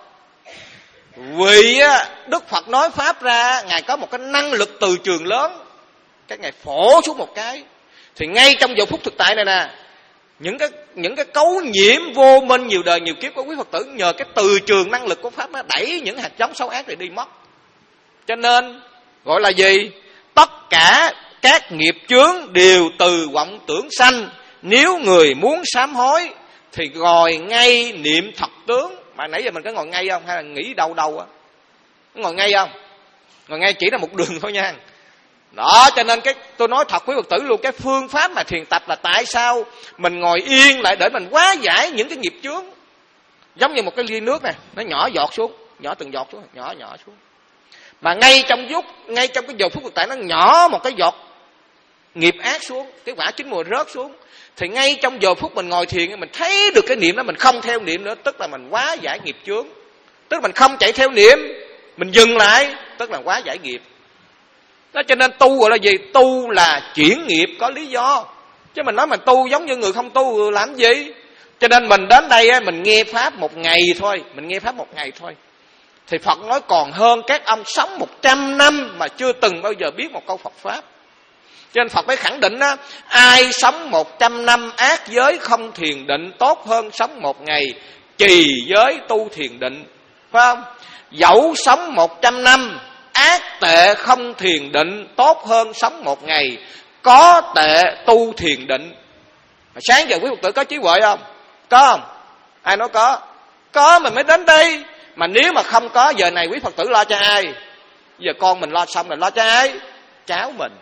Vì Đức Phật nói pháp ra, Ngài có một cái năng lực từ trường lớn, cái Ngài phổ xuống một cái, thì ngay trong giờ phút thực tại này nè, những cái những cái cấu nhiễm vô minh nhiều đời nhiều kiếp của quý Phật tử nhờ cái từ trường năng lực của pháp nó đẩy những hạt giống xấu ác này đi mất. Cho nên gọi là gì? Tất cả các nghiệp chướng đều từ vọng tưởng sanh. Nếu người muốn sám hối thì ngồi ngay niệm thật tướng. Mà nãy giờ mình có ngồi ngay không? Hay là nghĩ đâu đâu á? Ngồi ngay không? Ngồi ngay chỉ là một đường thôi nha. Đó, cho nên cái tôi nói thật quý Phật tử luôn, cái phương pháp mà thiền tập là tại sao mình ngồi yên lại để mình hóa giải những cái nghiệp chướng. Giống như một cái ly nước này, nó nhỏ giọt xuống, nhỏ từng giọt xuống, nhỏ nhỏ xuống. Mà ngay trong phút, ngay trong cái giờ phút thực tại nó nhỏ một cái giọt nghiệp ác xuống, cái quả chín mùi rớt xuống. Thì ngay trong giờ phút mình ngồi thiền, mình thấy được cái niệm đó, mình không theo niệm nữa, tức là mình hóa giải nghiệp chướng. Tức là mình không chạy theo niệm, mình dừng lại, tức là hóa giải nghiệp. Đó, cho nên tu gọi là gì? Tu là chuyển nghiệp có lý do. Chứ mình nói mình tu giống như người không tu làm gì? Cho nên mình đến đây mình nghe pháp một ngày thôi, mình nghe pháp một ngày thôi, thì Phật nói còn hơn các ông sống một trăm năm mà chưa từng bao giờ biết một câu Phật pháp. Cho nên Phật mới khẳng định á, ai sống một trăm năm ác giới không thiền định tốt hơn sống một ngày trì giới tu thiền định, phải không? Dẫu sống một trăm năm ác tệ không thiền định tốt hơn sống một ngày có tệ tu thiền định. Sáng giờ quý Phật tử có trí huệ không? Có không? Ai nói có? Có mình mới đến đây. Mà nếu mà không có, giờ này quý Phật tử lo cho ai? Giờ con mình lo xong rồi lo cho ai? Cháu mình.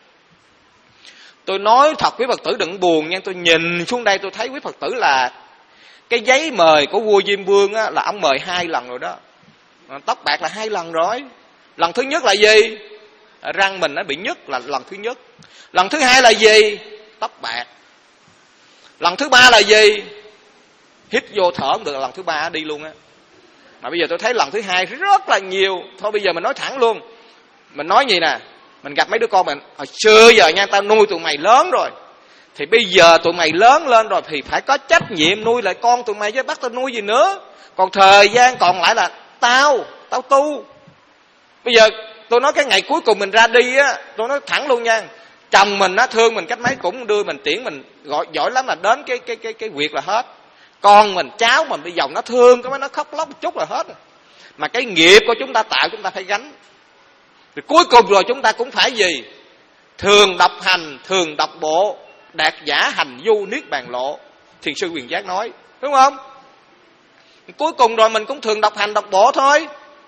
Tôi nói thật quý Phật tử đừng buồn nha. Tôi nhìn xuống đây tôi thấy quý Phật tử là cái giấy mời của vua Diêm Vương á, là ông mời hai lần rồi đó. Tóc bạc là hai lần rồi. Lần thứ nhất là gì? Răng mình nó bị nhức là lần thứ nhất. Lần thứ hai là gì? Tóc bạc. Lần thứ ba là gì? Hít vô thở không được, lần thứ ba đi luôn á. Mà bây giờ tôi thấy lần thứ hai rất là nhiều. Thôi bây giờ mình nói thẳng luôn. Mình nói gì nè, mình gặp mấy đứa con mình, hồi xưa giờ nha, tao nuôi tụi mày lớn rồi, thì bây giờ tụi mày lớn lên rồi thì phải có trách nhiệm nuôi lại con tụi mày chứ bắt tao nuôi gì nữa. Còn thời gian còn lại là tao, tao tu. Bây giờ tôi nói cái ngày cuối cùng mình ra đi á, tôi nói thẳng luôn nha, chồng mình á thương mình cách mấy cũng đưa mình tiễn mình, gọi giỏi lắm là đến cái cái cái cái việc là hết. Con mình, cháu mình bây giờ nó thương, cái nó khóc lóc một chút là hết. Mà cái nghiệp của chúng ta tạo chúng ta phải gánh. Rồi cuối cùng rồi chúng ta cũng phải gì? Thường đọc hành, thường đọc bộ, đạt giả hành du niết bàn lộ. Thiền sư Quyền Giác nói, đúng không? Cuối cùng rồi mình cũng thường đọc hành đọc bộ thôi.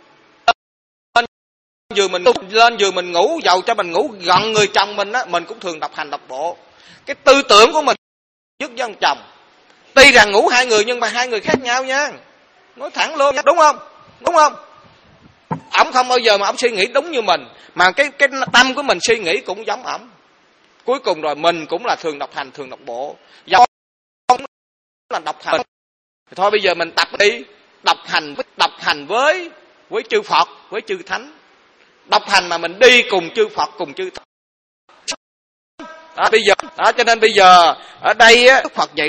Lên giường mình lên giường mình ngủ, giàu cho mình ngủ gần người chồng mình á, mình cũng thường đọc hành đọc bộ. Cái tư tưởng của mình nhất với ông chồng. Tuy rằng ngủ hai người nhưng mà hai người khác nhau nha. Nói thẳng luôn, đúng không? Đúng không? Ổng không bao giờ mà ổng suy nghĩ đúng như mình, mà cái cái tâm của mình suy nghĩ cũng giống ổng. Cuối cùng rồi mình cũng là thường đọc hành, thường đọc bộ. Do là đọc hành. Thì thôi bây giờ mình tập đi, đọc hành đọc hành với với chư Phật, với chư Thánh. Đọc hành mà mình đi cùng chư Phật, cùng chư Thánh. Đó, bây giờ đó, cho nên bây giờ ở đây á, Đức Phật dạy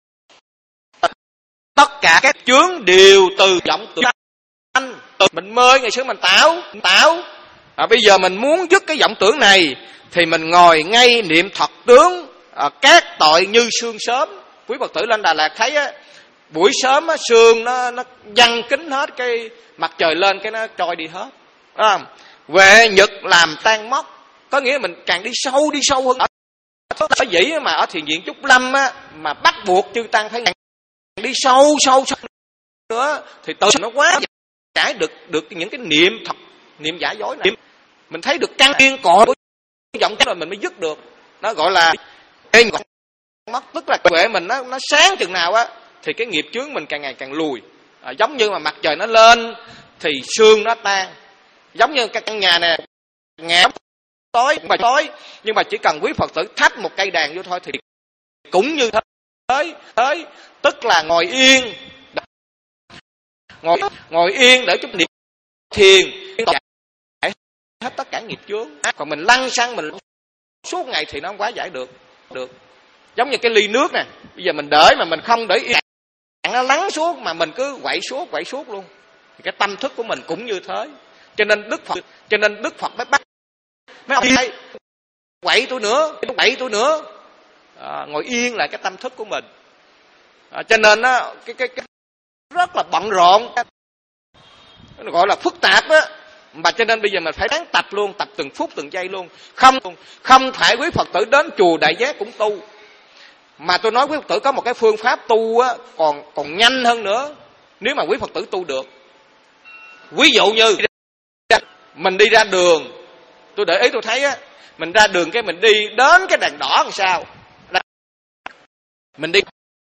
tất cả các chướng đều từ vọng tưởng sanh. Mình mơ ngày xưa mình tạo tạo à, bây giờ mình muốn dứt cái vọng tưởng này thì mình ngồi ngay niệm thật tướng, à, các tội như sương sớm. Quý Phật tử lên Đà Lạt thấy á, buổi sớm á, sương nó nó văng kín hết, cái mặt trời lên cái nó trôi đi hết. À, Huệ nhật làm tan mốc, có nghĩa mình càng đi sâu đi sâu hơn. Ở dĩ mà ở thiền viện Trúc Lâm á, mà bắt buộc chư tăng phải đi sâu sâu sâu nữa thì tự nó quá giải được được những cái niệm thật, niệm giả dối này. Mình thấy được căn nguyên cội của giọng rồi mình mới dứt được. Nó gọi là mất, tức là huệ mình nó nó sáng chừng nào á thì cái nghiệp chướng mình càng ngày càng lùi. À, giống như mà mặt trời nó lên thì sương nó tan. Giống như cái căn nhà này ngã tối mà tối, nhưng mà chỉ cần quý Phật tử thắp một cây đèn vô thôi thì cũng như thế. Thế tức là ngồi yên, ngồi ngồi yên để chút niệm thiền giải hết tất cả nghiệp chướng. Còn mình lăn xăng mình suốt ngày thì nó không quá giải được. Được. Giống như cái ly nước nè, bây giờ mình để mà mình không để yên nó lắng xuống mà mình cứ quậy suốt quậy suốt luôn. Thì cái tâm thức của mình cũng như thế. Cho nên Đức Phật, cho nên Đức Phật mới bắt mấy ông đây quậy tôi nữa, quậy tôi nữa. À, ngồi yên lại cái tâm thức của mình. À, cho nên á cái, cái cái rất là bận rộn, nó gọi là phức tạp á. Mà cho nên bây giờ mình phải ráng tập luôn, tập từng phút từng giây luôn. Không không phải quý Phật tử đến chùa Đại Giác cũng tu. Mà tôi nói quý Phật tử có một cái phương pháp tu á còn còn nhanh hơn nữa nếu mà quý Phật tử tu được. Ví dụ như mình đi ra đường, tôi để ý tôi thấy á, mình ra đường cái mình đi đến cái đèn đỏ làm sao? Mình đi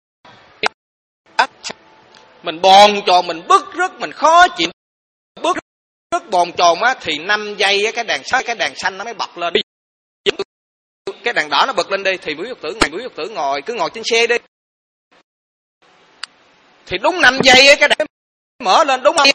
mình bòn tròn, mình bức rứt, mình khó chịu, bức rứt bòn tròn á thì năm giây á cái đèn xanh cái đèn xanh nó mới bật lên. Cái đèn đỏ nó bật lên đi thì quý Phật tử ngày quý Phật tử ngồi cứ ngồi trên xe đi. Thì đúng năm giây á cái đèn mở lên, đúng không?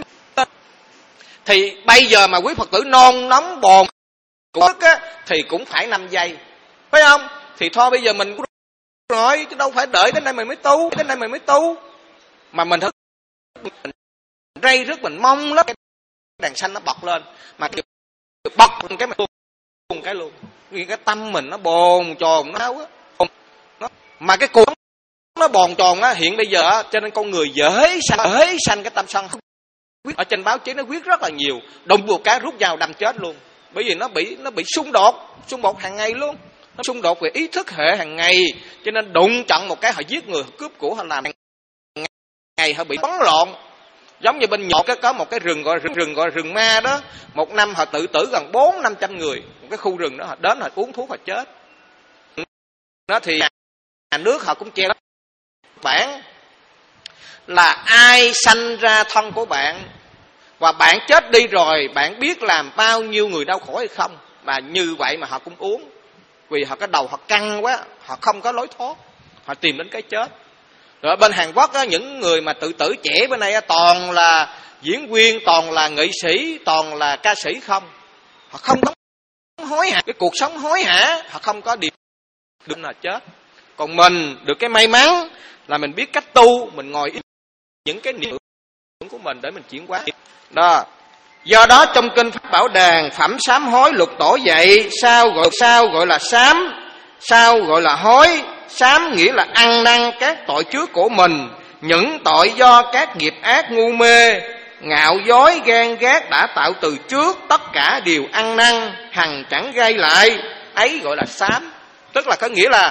Thì bây giờ mà quý Phật tử non nóng bòn bức á thì cũng phải năm giây. Phải không? Thì thôi bây giờ mình rồi chứ đâu phải đợi đến đây mình mới tu, đến đây mình mới tu. Mà mình thức mình rây rứt mình mong lắm cái đèn xanh nó bật lên mà bật cái mình luôn cái luôn. Vì cái tâm mình nó bồn tròn nó á. Mà cái cuộc nó bồn tròn á hiện bây giờ á, cho nên con người dễ sanh dễ sanh cái tâm sân. Ở trên báo chí nó viết rất là nhiều, đụng một cái rút dao đâm chết luôn. Bởi vì nó bị nó bị xung đột, xung đột hàng ngày luôn. Nó xung đột về ý thức hệ hàng ngày, cho nên đụng chặn một cái họ giết người, họ cướp của, họ làm ngày họ bị bấn loạn. Giống như bên Nhật có một cái rừng gọi rừng, rừng gọi rừng ma đó, một năm họ tự tử gần bốn năm trăm người, một cái khu rừng đó họ đến họ uống thuốc họ chết. Nó thì nhà nước họ cũng che bản là ai sanh ra thân của bạn và bạn chết đi rồi bạn biết làm bao nhiêu người đau khổ hay không, mà như vậy mà họ cũng uống vì họ cái đầu họ căng quá, họ không có lối thoát, họ tìm đến cái chết. Rồi bên Hàn Quốc á, những người mà tự tử trẻ bên đây á, toàn là diễn viên, toàn là nghệ sĩ, toàn là ca sĩ không. Họ không có hối hả, cái cuộc sống hối hả, họ không có điểm đừng là chết. Còn mình được cái may mắn là mình biết cách tu, mình ngồi những cái niệm của mình để mình chuyển hóa. Đó. Do đó trong kinh Pháp Bảo Đàn phẩm sám hối lục tổ dạy, sao gọi sao gọi là sám, sao gọi là hối. Sám nghĩa là ăn năn các tội trước của mình, những tội do các nghiệp ác ngu mê, ngạo dối ghen ghét đã tạo từ trước, tất cả đều ăn năn, hằng chẳng gây lại, ấy gọi là sám. Tức là có nghĩa là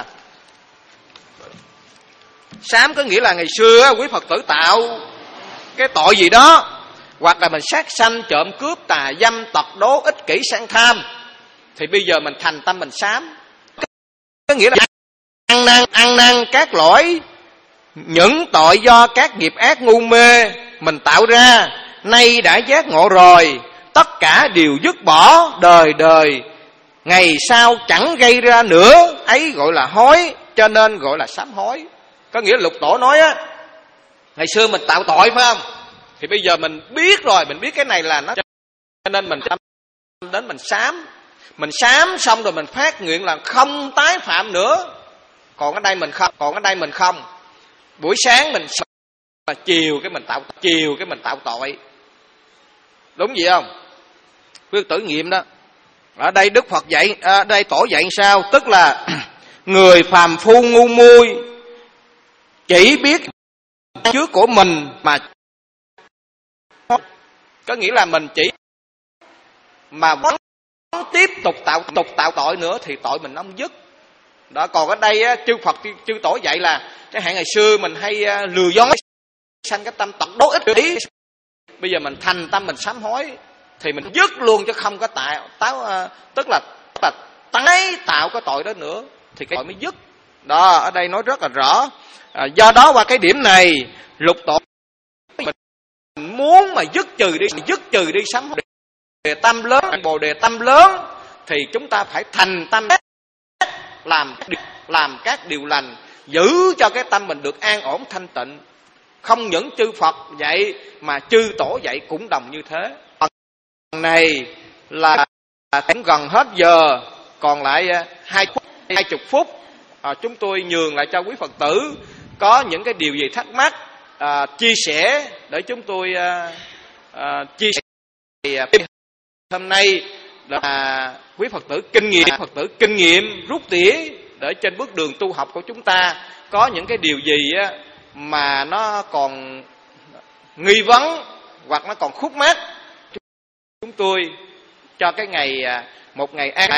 sám có nghĩa là ngày xưa quý Phật tử tạo cái tội gì đó, hoặc là mình sát sanh, trộm cướp, tà dâm, tật đố, ích kỷ, sang tham, thì bây giờ mình thành tâm mình sám. Có nghĩa là ăn năn, ăn năn các lỗi, những tội do các nghiệp ác ngu mê mình tạo ra, nay đã giác ngộ rồi, tất cả đều dứt bỏ, đời đời ngày sau chẳng gây ra nữa, ấy gọi là hối, cho nên gọi là sám hối. Có nghĩa là lục tổ nói á, ngày xưa mình tạo tội phải không, thì bây giờ mình biết rồi, mình biết cái này là nó, cho nên mình đến mình sám. Mình sám xong rồi mình phát nguyện là không tái phạm nữa. Còn ở đây mình không, còn ở đây mình không. Buổi sáng mình mà chiều cái mình tạo chiều cái mình tạo tội. Đúng gì không? Quý tử nghiệm đó. Ở đây Đức Phật dạy, ở đây tổ dạy sao? Tức là người phàm phu ngu muội chỉ biết trước của mình mà, có nghĩa là mình chỉ mà vẫn tiếp tục tạo tục tạo tội nữa thì tội mình không dứt. Đó, còn ở đây á, chư Phật chư tổ dạy là cái hạn ngày xưa mình hay lừa dối sanh cái tâm tật đố ích kỷ. Bây giờ mình thành tâm mình sám hối thì mình dứt luôn, chứ không có tạo táo uh, tức là, tức là tái tạo cái tội đó nữa, thì cái tội mới dứt. Đó, ở đây nói rất là rõ. À, do đó qua cái điểm này, lục tội mình muốn mà dứt trừ đi, dứt trừ đi sám hối đề tâm lớn, bồ đề tâm lớn, thì chúng ta phải thành tâm làm làm các điều lành, giữ cho cái tâm mình được an ổn thanh tịnh. Không những chư Phật dạy mà chư tổ dạy cũng đồng như thế. Phần này là cũng gần hết giờ, còn lại hai phút, hai chục phút. À, chúng tôi nhường lại cho quý Phật tử có những cái điều gì thắc mắc à, chia sẻ để chúng tôi à, à, chia sẻ. Thì, à, hôm nay là quý Phật tử kinh nghiệm, Phật tử kinh nghiệm rút tỉa để trên bước đường tu học của chúng ta có những cái điều gì á, mà nó còn nghi vấn hoặc nó còn khúc mắc, chúng tôi cho cái ngày một ngày an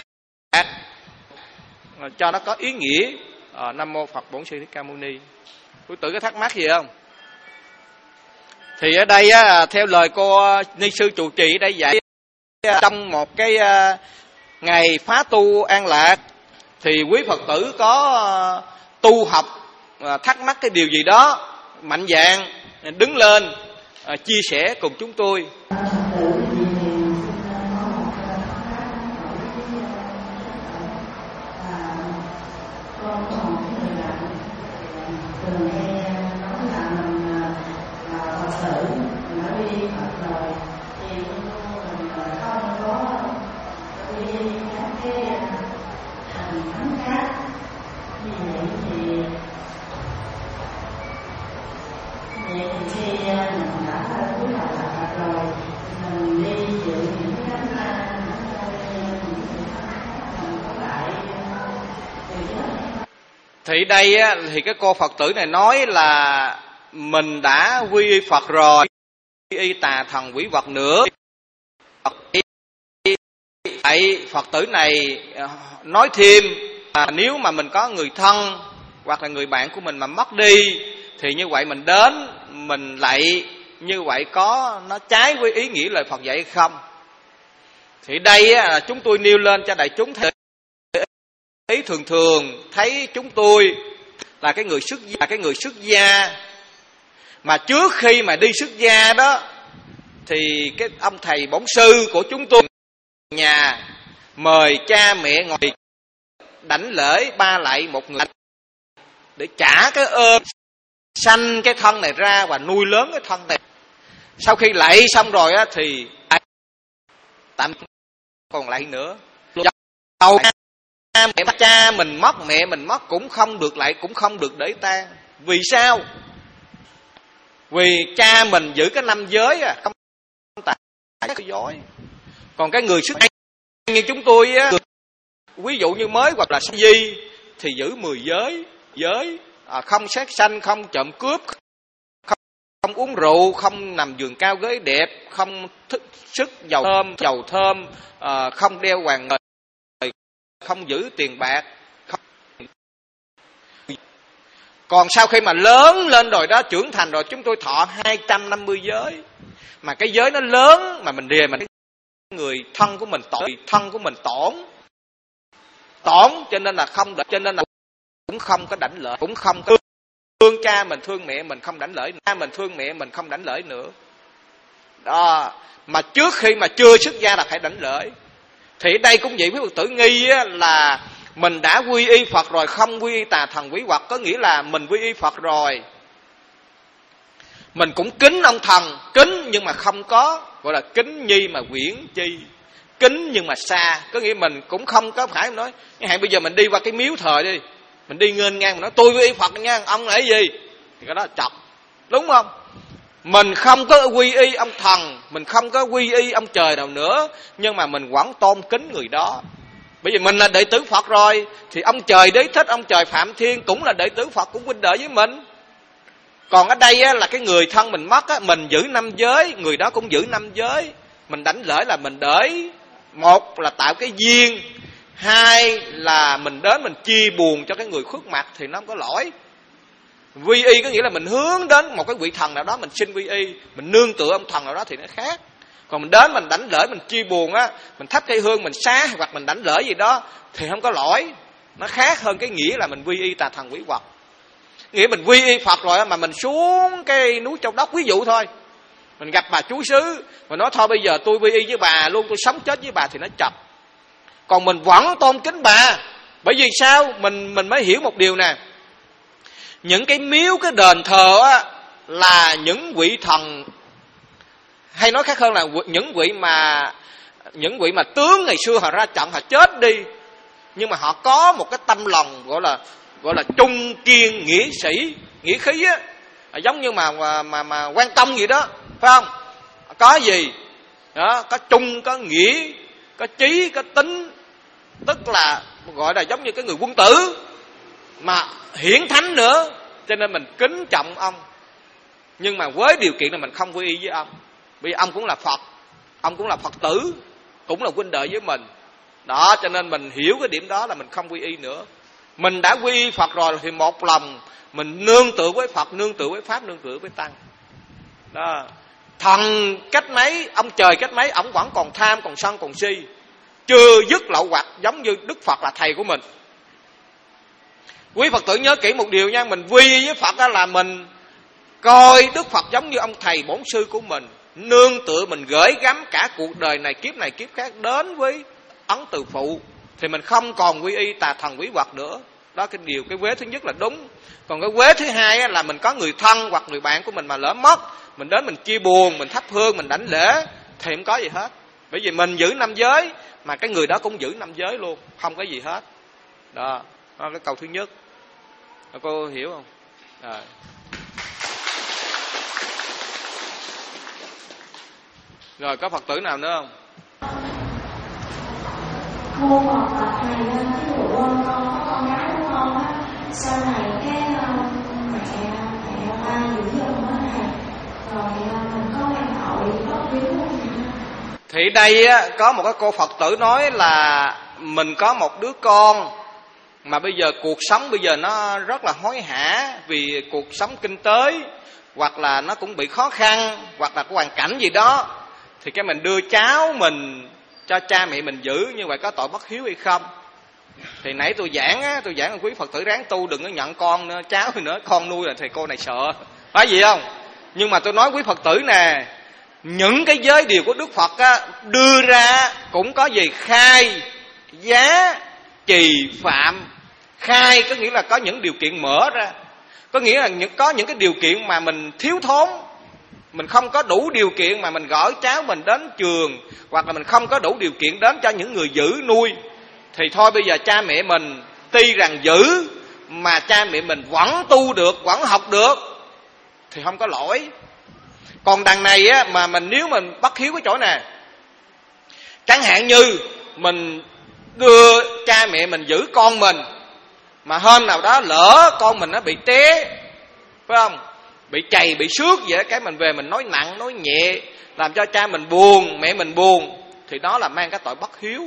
cho nó có ý nghĩa. À, Nam mô Phật Bổn Sư Thích Ca Mâu Ni. Quý tử có thắc mắc gì không? Thì ở đây á, theo lời cô ni sư trụ trì ở đây dạy, trong một cái ngày phá tu an lạc thì quý Phật tử có tu học thắc mắc cái điều gì đó, mạnh dạn đứng lên chia sẻ cùng chúng tôi. Thì đây á, thì cái cô Phật tử này nói là mình đã quy y Phật rồi, quy y tà thần quỷ vật nữa. Vậy Phật tử này nói thêm là nếu mà mình có người thân hoặc là người bạn của mình mà mất đi, thì như vậy mình đến mình lạy như vậy có nó trái với ý nghĩa lời Phật dạy hay không? Thì đây á, chúng tôi nêu lên cho đại chúng thấy. Ý thường thường thấy chúng tôi là cái người xuất gia, cái người xuất gia mà trước khi mà đi xuất gia đó thì cái ông thầy bổn sư của chúng tôi nhà mời cha mẹ ngồi đảnh lễ ba lạy một người để trả cái ơn sanh cái thân này ra và nuôi lớn cái thân này. Sau khi lạy xong rồi á thì tạm còn lạy nữa. Đầu mẹ cha mình mất, mẹ mình mất cũng không được lại, cũng không được để tang. Vì sao? Vì cha mình giữ cái năm giới à, không tại cái dối. Còn cái người xuất gia như chúng tôi á, ví dụ như mới hoặc là sa di thì giữ mười giới, giới à, không sát sanh, không trộm cướp, không, không uống rượu, không nằm giường cao ghế đẹp, không thức sức dầu thơm, dầu thơm, à, không đeo hoàng ngời, không giữ tiền bạc. Không... Còn sau khi mà lớn lên rồi đó, trưởng thành rồi, chúng tôi thọ hai trăm năm mươi giới. Mà cái giới nó lớn mà mình đề mình người thân của mình tội, thân của mình tổn. Tổn cho nên là không đợi, cho nên là cũng không có đảnh lễ, cũng không có thương cha mình, thương mẹ mình không đảnh lễ, cha mình thương mẹ mình không đảnh lễ nữa. Đó, mà trước khi mà chưa xuất gia là phải đảnh lễ. Thì đây cũng vậy, quý Phật tử nghi là mình đã quy y Phật rồi, không quy y tà thần quỷ vật, có nghĩa là mình quy y Phật rồi, mình cũng kính ông thần, kính nhưng mà không có, gọi là kính nhi mà quyển chi, kính nhưng mà xa, có nghĩa mình cũng không có phải nói, hạn bây giờ mình đi qua cái miếu thờ đi, mình đi nghênh ngang mình nói tôi quy y Phật nha, ông là cái gì? Thì cái đó chọc, đúng không? Mình không có quy y ông thần, mình không có quy y ông trời nào nữa, nhưng mà mình vẫn tôn kính người đó. Bởi vì mình là đệ tử Phật rồi, thì ông trời Đế Thích, ông trời Phạm Thiên cũng là đệ tử Phật, cũng huynh đệ với mình. Còn ở đây á, là cái người thân mình mất á, mình giữ năm giới, người đó cũng giữ năm giới. Mình đảnh lễ là mình để, một là tạo cái duyên, hai là mình đến mình chia buồn cho cái người khuất mặt thì nó không có lỗi. Quy y có nghĩa là mình hướng đến một cái vị thần nào đó, mình xin quy y, mình nương tựa ông thần nào đó thì nó khác. Còn mình đến mình đảnh lễ, mình chia buồn á, mình thắp cây hương, mình xá hoặc mình đảnh lễ gì đó thì không có lỗi. Nó khác hơn cái nghĩa là mình quy y tà thần quỷ quật. Nghĩa mình quy y Phật rồi mà mình xuống cái núi Châu Đốc ví dụ thôi, mình gặp bà chú xứ mà nói thôi bây giờ tôi quy y với bà luôn, tôi sống chết với bà thì nó chập. Còn mình vẫn tôn kính bà. Bởi vì sao? Mình mình mới hiểu một điều nè. Những cái miếu, cái đền thờ á, là những vị thần, hay nói khác hơn là những vị mà những vị mà tướng ngày xưa họ ra trận họ chết đi, nhưng mà họ có một cái tâm lòng gọi là gọi là trung kiên nghĩa sĩ, nghĩa khí á, giống như mà mà mà, mà quan công vậy đó, phải không? Có gì đó, có trung, có nghĩa, có chí, có tính, tức là gọi là giống như cái người quân tử mà hiển thánh nữa, cho nên mình kính trọng ông. Nhưng mà với điều kiện là mình không quy y với ông, vì ông cũng là Phật, ông cũng là Phật tử, cũng là huynh đệ với mình đó. Cho nên mình hiểu cái điểm đó là mình không quy y nữa. Mình đã quy y Phật rồi thì một lòng mình nương tựa với Phật, nương tựa với Pháp, nương tựa với Tăng đó. Thần cách mấy, ông trời cách mấy, ông vẫn còn tham, còn sân, còn si, chưa dứt lậu hoặc, giống như Đức Phật là thầy của mình. Quý Phật tử nhớ kỹ một điều nha, mình quy y với Phật đó là mình coi Đức Phật giống như ông thầy bổn sư của mình, nương tựa mình gửi gắm cả cuộc đời này, kiếp này kiếp khác đến với ấn từ phụ, thì mình không còn quy y tà thần quỷ quật nữa. Đó cái điều, cái vế thứ nhất là đúng. Còn cái vế thứ hai là mình có người thân hoặc người bạn của mình mà lỡ mất, mình đến mình chia buồn, mình thắp hương, mình đảnh lễ thì không có gì hết. Bởi vì mình giữ năm giới mà cái người đó cũng giữ năm giới luôn, không có gì hết. Đó, đó là cái câu thứ nhất. Cô hiểu không? Rồi. Rồi có Phật tử nào nữa không? Cô Phật là thầy ví dụ con có con gái của con á, sau này cái uh, mẹ mẹ ta giữ giùm á thầy, rồi uh, mình có quan tội bất hiếu không? Thì đây á, có một cái cô Phật tử nói là mình có một đứa con mà bây giờ cuộc sống bây giờ nó rất là hối hả vì cuộc sống kinh tế, hoặc là nó cũng bị khó khăn, hoặc là có hoàn cảnh gì đó, thì cái mình đưa cháu mình cho cha mẹ mình giữ, như vậy có tội bất hiếu hay không? Thì nãy tôi giảng á, tôi giảng là quý Phật tử ráng tu, đừng có nhận con nữa, cháu nữa, con nuôi là thì cô này sợ, phải gì không? Nhưng mà tôi nói quý Phật tử nè, những cái giới điều của Đức Phật á, đưa ra cũng có gì khai, giá, trì, phạm. Khai có nghĩa là có những điều kiện mở ra, có nghĩa là những, có những cái điều kiện mà mình thiếu thốn, mình không có đủ điều kiện mà mình gửi cháu mình đến trường, hoặc là mình không có đủ điều kiện đến cho những người giữ nuôi, thì thôi bây giờ cha mẹ mình tuy rằng giữ mà cha mẹ mình vẫn tu được, vẫn học được thì không có lỗi. Còn đằng này á, mà mình nếu mình bất hiếu cái chỗ này, chẳng hạn như mình đưa cha mẹ mình giữ con mình, mà hôm nào đó lỡ con mình nó bị té, phải không, bị chày, bị xước vậy, cái mình về mình nói nặng, nói nhẹ, làm cho cha mình buồn, mẹ mình buồn, thì đó là mang cái tội bất hiếu.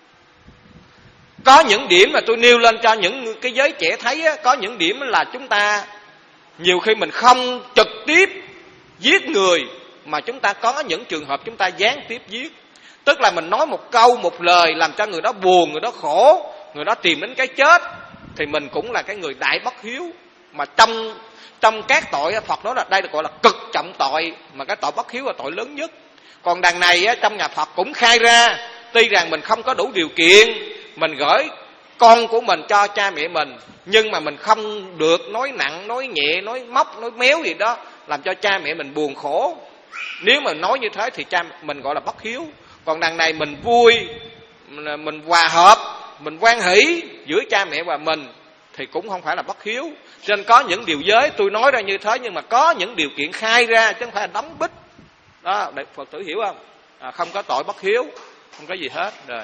Có những điểm mà tôi nêu lên cho những cái giới trẻ thấy á, có những điểm là chúng ta nhiều khi mình không trực tiếp giết người, mà chúng ta có những trường hợp chúng ta gián tiếp giết. Tức là mình nói một câu, một lời làm cho người đó buồn, người đó khổ, người đó tìm đến cái chết, thì mình cũng là cái người đại bất hiếu. Mà trong trong các tội, Phật nói là đây được gọi là cực trọng tội, mà cái tội bất hiếu là tội lớn nhất. Còn đằng này trong nhà Phật cũng khai ra, tuy rằng mình không có đủ điều kiện, mình gửi con của mình cho cha mẹ mình, nhưng mà mình không được nói nặng, nói nhẹ, nói móc, nói méo gì đó làm cho cha mẹ mình buồn khổ. Nếu mà nói như thế thì cha mình gọi là bất hiếu. Còn đằng này mình vui, mình hòa hợp, mình hoan hỷ giữa cha mẹ và mình thì cũng không phải là bất hiếu. Cho nên có những điều giới tôi nói ra như thế, nhưng mà có những điều kiện khai ra chứ không phải là đóng bích đó. Để Phật tử hiểu không? À, không có tội bất hiếu, không có gì hết. Rồi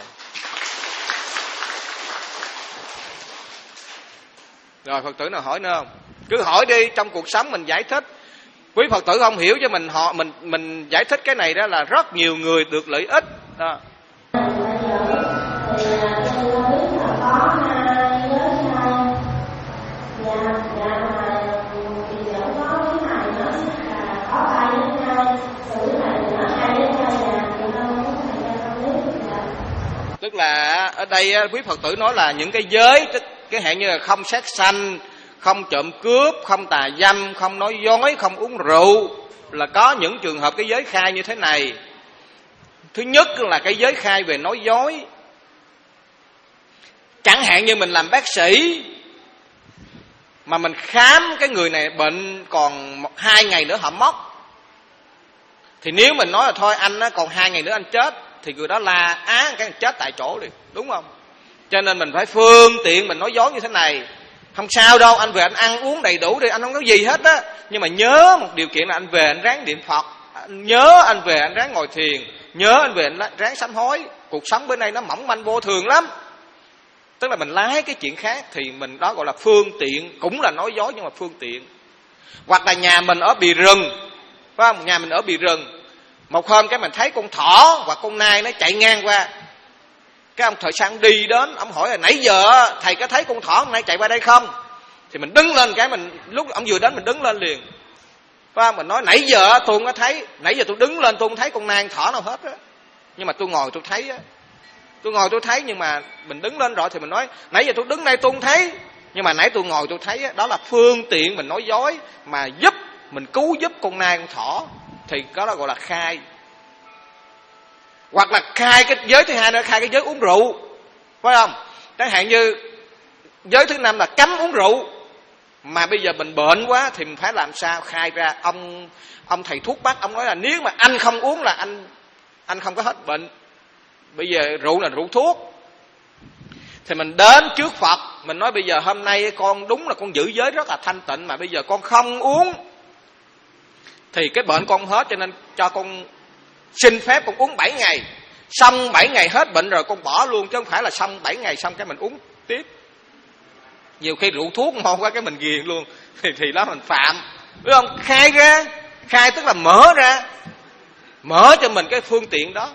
Rồi Phật tử nào hỏi nữa không? Cứ hỏi đi, trong cuộc sống mình giải thích. Quý Phật tử không hiểu cho mình, họ mình mình giải thích cái này đó là rất nhiều người được lợi ích đó. ở đây quý Phật tử nói là những cái giới, tức cái hạn như là không sát sanh, không trộm cướp, không tà dâm, không nói dối, không uống rượu, là có những trường hợp cái giới khai như thế này. Thứ nhất là cái giới khai về nói dối. Chẳng hạn như mình làm bác sĩ mà mình khám cái người này bệnh còn một, hai ngày nữa họ mất, thì nếu mình nói là thôi anh á, còn hai ngày nữa anh chết, thì người đó la á cái chết tại chỗ liền, đúng không? Cho nên mình phải phương tiện mình nói dối như thế này. Không sao đâu, anh về anh ăn uống đầy đủ đi, anh không có gì hết á. Nhưng mà nhớ một điều kiện là anh về anh ráng niệm Phật, nhớ anh về anh ráng ngồi thiền, nhớ anh về anh ráng sám hối. Cuộc sống bên đây nó mỏng manh vô thường lắm. Tức là mình lái cái chuyện khác thì mình đó gọi là phương tiện, cũng là nói dối nhưng mà phương tiện. Hoặc là nhà mình ở bì rừng, phải không? Nhà mình ở bì rừng, một hôm cái mình thấy con thỏ hoặc con nai nó chạy ngang qua, cái ông thợ săn đi đến, ông hỏi là nãy giờ thầy có thấy con thỏ hôm nay chạy qua đây không? Thì mình đứng lên cái mình, lúc ông vừa đến mình đứng lên liền, phải không? Mình nói nãy giờ tôi không có thấy, nãy giờ tôi đứng lên tôi không thấy con nai con thỏ nào hết á, nhưng mà tôi ngồi tôi thấy á, tôi ngồi tôi thấy. Nhưng mà mình đứng lên rồi thì mình nói nãy giờ tôi đứng đây tôi không thấy, nhưng mà nãy tôi ngồi tôi thấy á. Đó là phương tiện mình nói dối mà giúp mình cứu giúp con nai con thỏ, thì đó là gọi là khai. Hoặc là khai cái giới thứ hai nữa, khai cái giới uống rượu, phải không? Chẳng hạn như giới thứ năm là cấm uống rượu, mà bây giờ mình bệnh quá thì mình phải làm sao? Khai ra. Ông ông thầy thuốc bắc ông nói là nếu mà anh không uống là anh anh không có hết bệnh. Bây giờ rượu là rượu thuốc. Thì mình đến trước Phật, mình nói bây giờ hôm nay con đúng là con giữ giới rất là thanh tịnh, mà bây giờ con không uống thì cái bệnh con không hết, cho nên cho con xin phép con uống bảy ngày. Xong bảy ngày hết bệnh rồi con bỏ luôn, chứ không phải là xong bảy ngày xong cái mình uống tiếp. Nhiều khi rượu thuốc ngon quá cái mình ghiền luôn, thì, thì đó mình phạm, đúng không? Khai ra, khai tức là mở ra, mở cho mình cái phương tiện đó.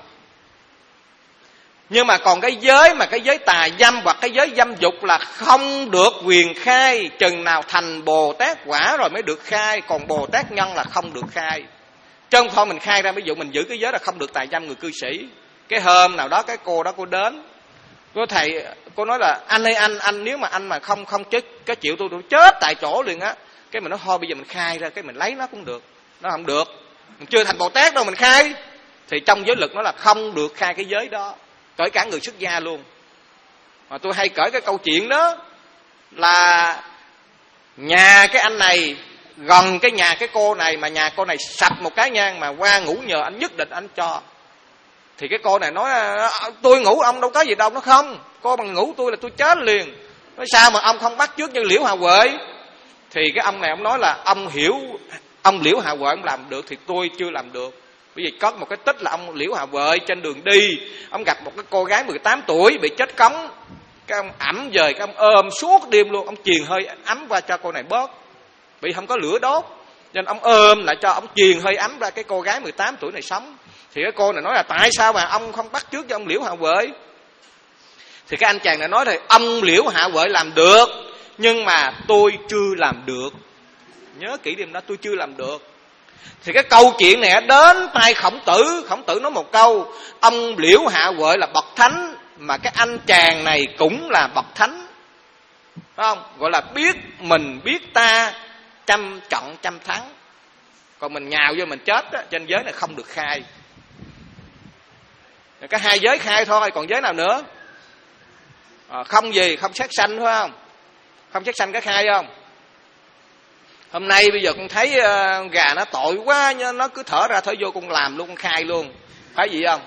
Nhưng mà còn cái giới mà cái giới tà dâm hoặc cái giới dâm dục là không được quyền khai, chừng nào thành Bồ Tát quả rồi mới được khai, còn Bồ Tát nhân là không được khai. Chứ không thôi mình khai ra, ví dụ mình giữ cái giới là không được tà dâm người cư sĩ. Cái hôm nào đó cái cô đó cô đến, cô thầy, cô nói là anh ơi anh, anh nếu mà anh mà không không chết cái chịu tôi tôi chết tại chỗ liền á. Cái mình nói thôi bây giờ mình khai ra, cái mình lấy nó cũng được. Nó không được, mình chưa thành Bồ Tát đâu mình khai. Thì trong giới luật nó là không được khai cái giới đó, kể cả người xuất gia luôn. Mà tôi hay kể cái câu chuyện đó là nhà cái anh này gần cái nhà cái cô này, mà nhà cô này sạch một cái nhang, mà qua ngủ nhờ anh nhất định anh cho. Thì cái cô này nói tôi ngủ ông đâu có gì đâu. Nó không, cô bằng ngủ tôi là tôi chết liền. Nói sao mà ông không bắt chước như Liễu Hà Huệ? Thì cái ông này ông nói là ông hiểu, ông Liễu Hà Huệ ông làm được thì tôi chưa làm được. Bởi vì có một cái tích là ông Liễu Hà Huệ trên đường đi, ông gặp một cái cô gái mười tám tuổi bị chết cống. Cái ông ẵm về, cái ông ôm suốt đêm luôn, ông truyền hơi ấm qua cho cô này bớt, vì không có lửa đốt, nên ông ôm lại cho ông truyền hơi ấm ra cái cô gái mười tám tuổi này sống. Thì cái cô này nói là tại sao mà ông không bắt chước cho ông Liễu Hà Huệ? Thì cái anh chàng này nói thì ông Liễu Hà Huệ làm được, nhưng mà tôi chưa làm được. Nhớ kỹ đêm đó, tôi chưa làm được. Thì cái câu chuyện này đến tay Khổng Tử. Khổng Tử nói một câu, ông Liễu Hạ Huệ là bậc thánh, mà cái anh chàng này cũng là bậc thánh, phải không? Gọi là biết mình biết ta, trăm trận trăm thắng. Còn mình nhào vô mình chết á, trên giới này không được khai. Cái hai giới khai thôi, còn giới nào nữa? À, không gì, không sát sanh, phải không? Không sát sanh cái khai không? Hôm nay bây giờ con thấy uh, gà nó tội quá, nó cứ thở ra thở vô, con làm luôn, con khai luôn, phải gì không?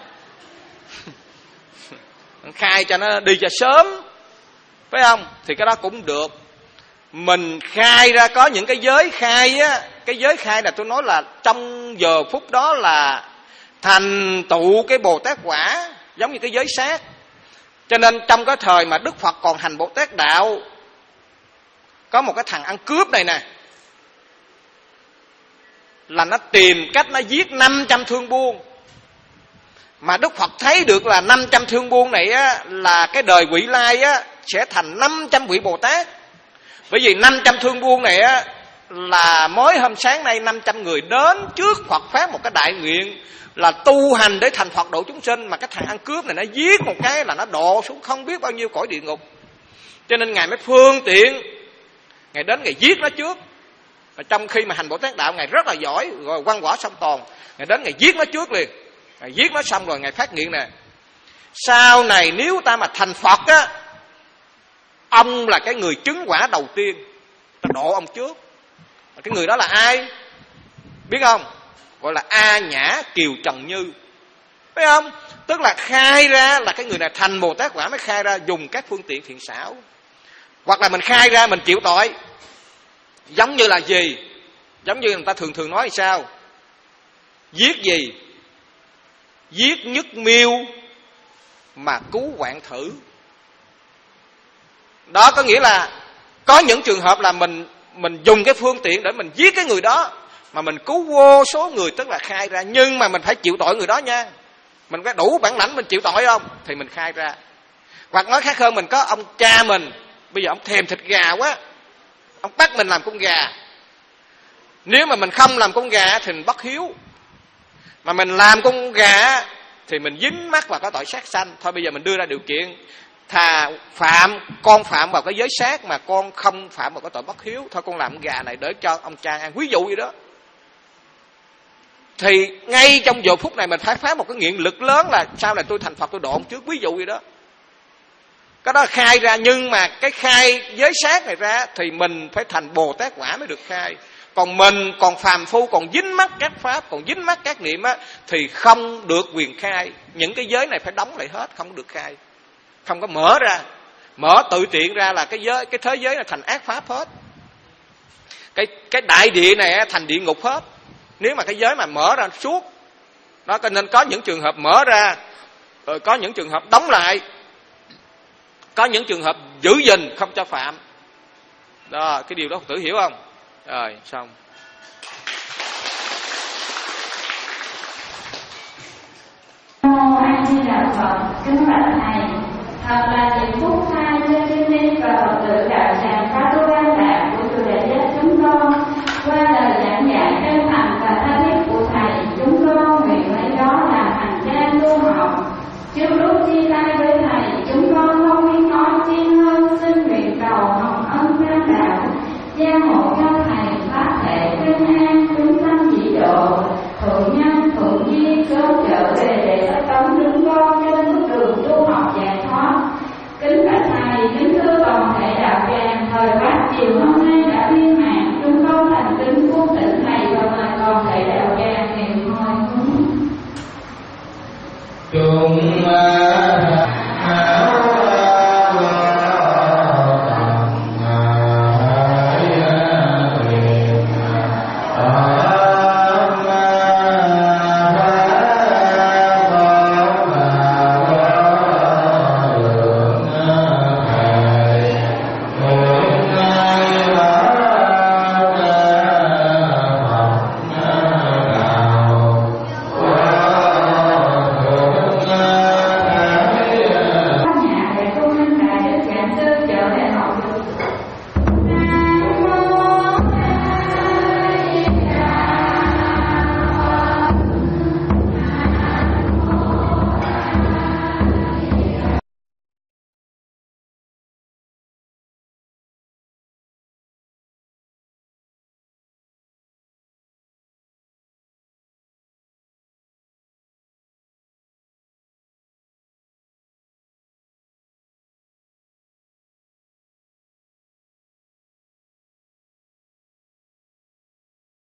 Con khai cho nó đi cho sớm, phải không? Thì cái đó cũng được. Mình khai ra có những cái giới khai á, cái giới khai là tôi nói là trong giờ phút đó là thành tựu cái Bồ Tát quả, giống như cái giới sát. Cho nên trong cái thời mà Đức Phật còn hành Bồ Tát đạo, có một cái thằng ăn cướp này nè, là nó tìm cách nó giết năm trăm thương buôn. Mà Đức Phật thấy được là năm trăm thương buôn này á, là cái đời vị lai á, sẽ thành năm trăm vị Bồ Tát. Bởi vì năm trăm thương buôn này á, là mới hôm sáng nay năm trăm người đến trước Phật phát một cái đại nguyện là tu hành để thành Phật độ chúng sinh, mà cái thằng ăn cướp này nó giết một cái là nó độ xuống không biết bao nhiêu cõi địa ngục. Cho nên Ngài mới phương tiện, Ngài đến Ngài giết nó trước. Và trong khi mà hành Bồ Tát đạo Ngài rất là giỏi, rồi văn võ song toàn, Ngài đến Ngài giết nó trước liền. Ngài giết nó xong rồi Ngài phát nguyện nè, sau này nếu ta mà thành Phật á, ông là cái người chứng quả đầu tiên, ta độ ông trước. Cái người đó là ai biết không? Gọi là A Nhã Kiều Trần Như, biết không? Tức là khai ra là cái người này thành Bồ Tát quả mới khai ra dùng các phương tiện thiện xảo. Hoặc là mình khai ra mình chịu tội. Giống như là gì? Giống như người ta thường thường nói là sao? Giết gì? Giết nhất miêu mà cứu vạn thử. Đó có nghĩa là có những trường hợp là mình mình dùng cái phương tiện để mình giết cái người đó, mà mình cứu vô số người, tức là khai ra. Nhưng mà mình phải chịu tội người đó nha. Mình có đủ bản lãnh mình chịu tội không thì mình khai ra. Hoặc nói khác hơn, mình có ông cha mình, bây giờ ông thèm thịt gà quá, ông bắt mình làm con gà. Nếu mà mình không làm con gà thì mình bất hiếu, mà mình làm con gà thì mình dính mắc vào cái tội sát sanh. Thôi bây giờ mình đưa ra điều kiện, thà phạm con phạm vào cái giới sát mà con không phạm vào cái tội bất hiếu, thôi con làm con gà này để cho ông cha ăn, ví dụ vậy đó. Thì ngay trong giờ phút này mình phải phá một cái nguyện lực lớn là sau này tôi thành Phật tôi độ ông trước, ví dụ vậy đó. Cái đó là khai ra, nhưng mà cái khai giới sát này ra thì mình phải thành Bồ Tát quả mới được khai. Còn mình còn phàm phu, còn dính mắc các pháp, còn dính mắc các niệm á, thì không được quyền khai. Những cái giới này phải đóng lại hết, không được khai, không có mở ra. Mở tự tiện ra là cái giới, cái thế giới này thành ác pháp hết. Cái cái đại địa này thành địa ngục hết. Nếu mà cái giới mà mở ra suốt đó, cho nên có những trường hợp mở ra, rồi có những trường hợp đóng lại, có những trường hợp giữ gìn không cho phạm. Đó, cái điều đó Phật tử hiểu không? Rồi, xong. Mô A Di Đà Phật, kính bạch thầy, thật là niềm phúc thay cho chư ni và Phật tử đạo tràng Pháp Tu An Lạc của chùa Đại Giác chúng con. Qua lời giảng dạy chân thành và tha thiết của thầy, chúng con nguyện lấy đó làm hành trang tu học. Trước lúc chia tay với thầy, chúng con không biết nói chi hơn, xin nguyện cầu hồng ân Tam Đạo gia hộ cho thầy pháp thể bình an, chúng sanh chỉ độ, thuận nhân thuận duyên sớm trở về để tất tấn đứng con trên bước đường tu học giải thoát. Kính bạch thầy, kính thưa toàn thể đạo tràng, thời pháp chiều hôm nay đã viên mãn, chúng con thành kính cung thỉnh thầy và mời toàn thể đạo tràng niệm hồi hướng. Chúng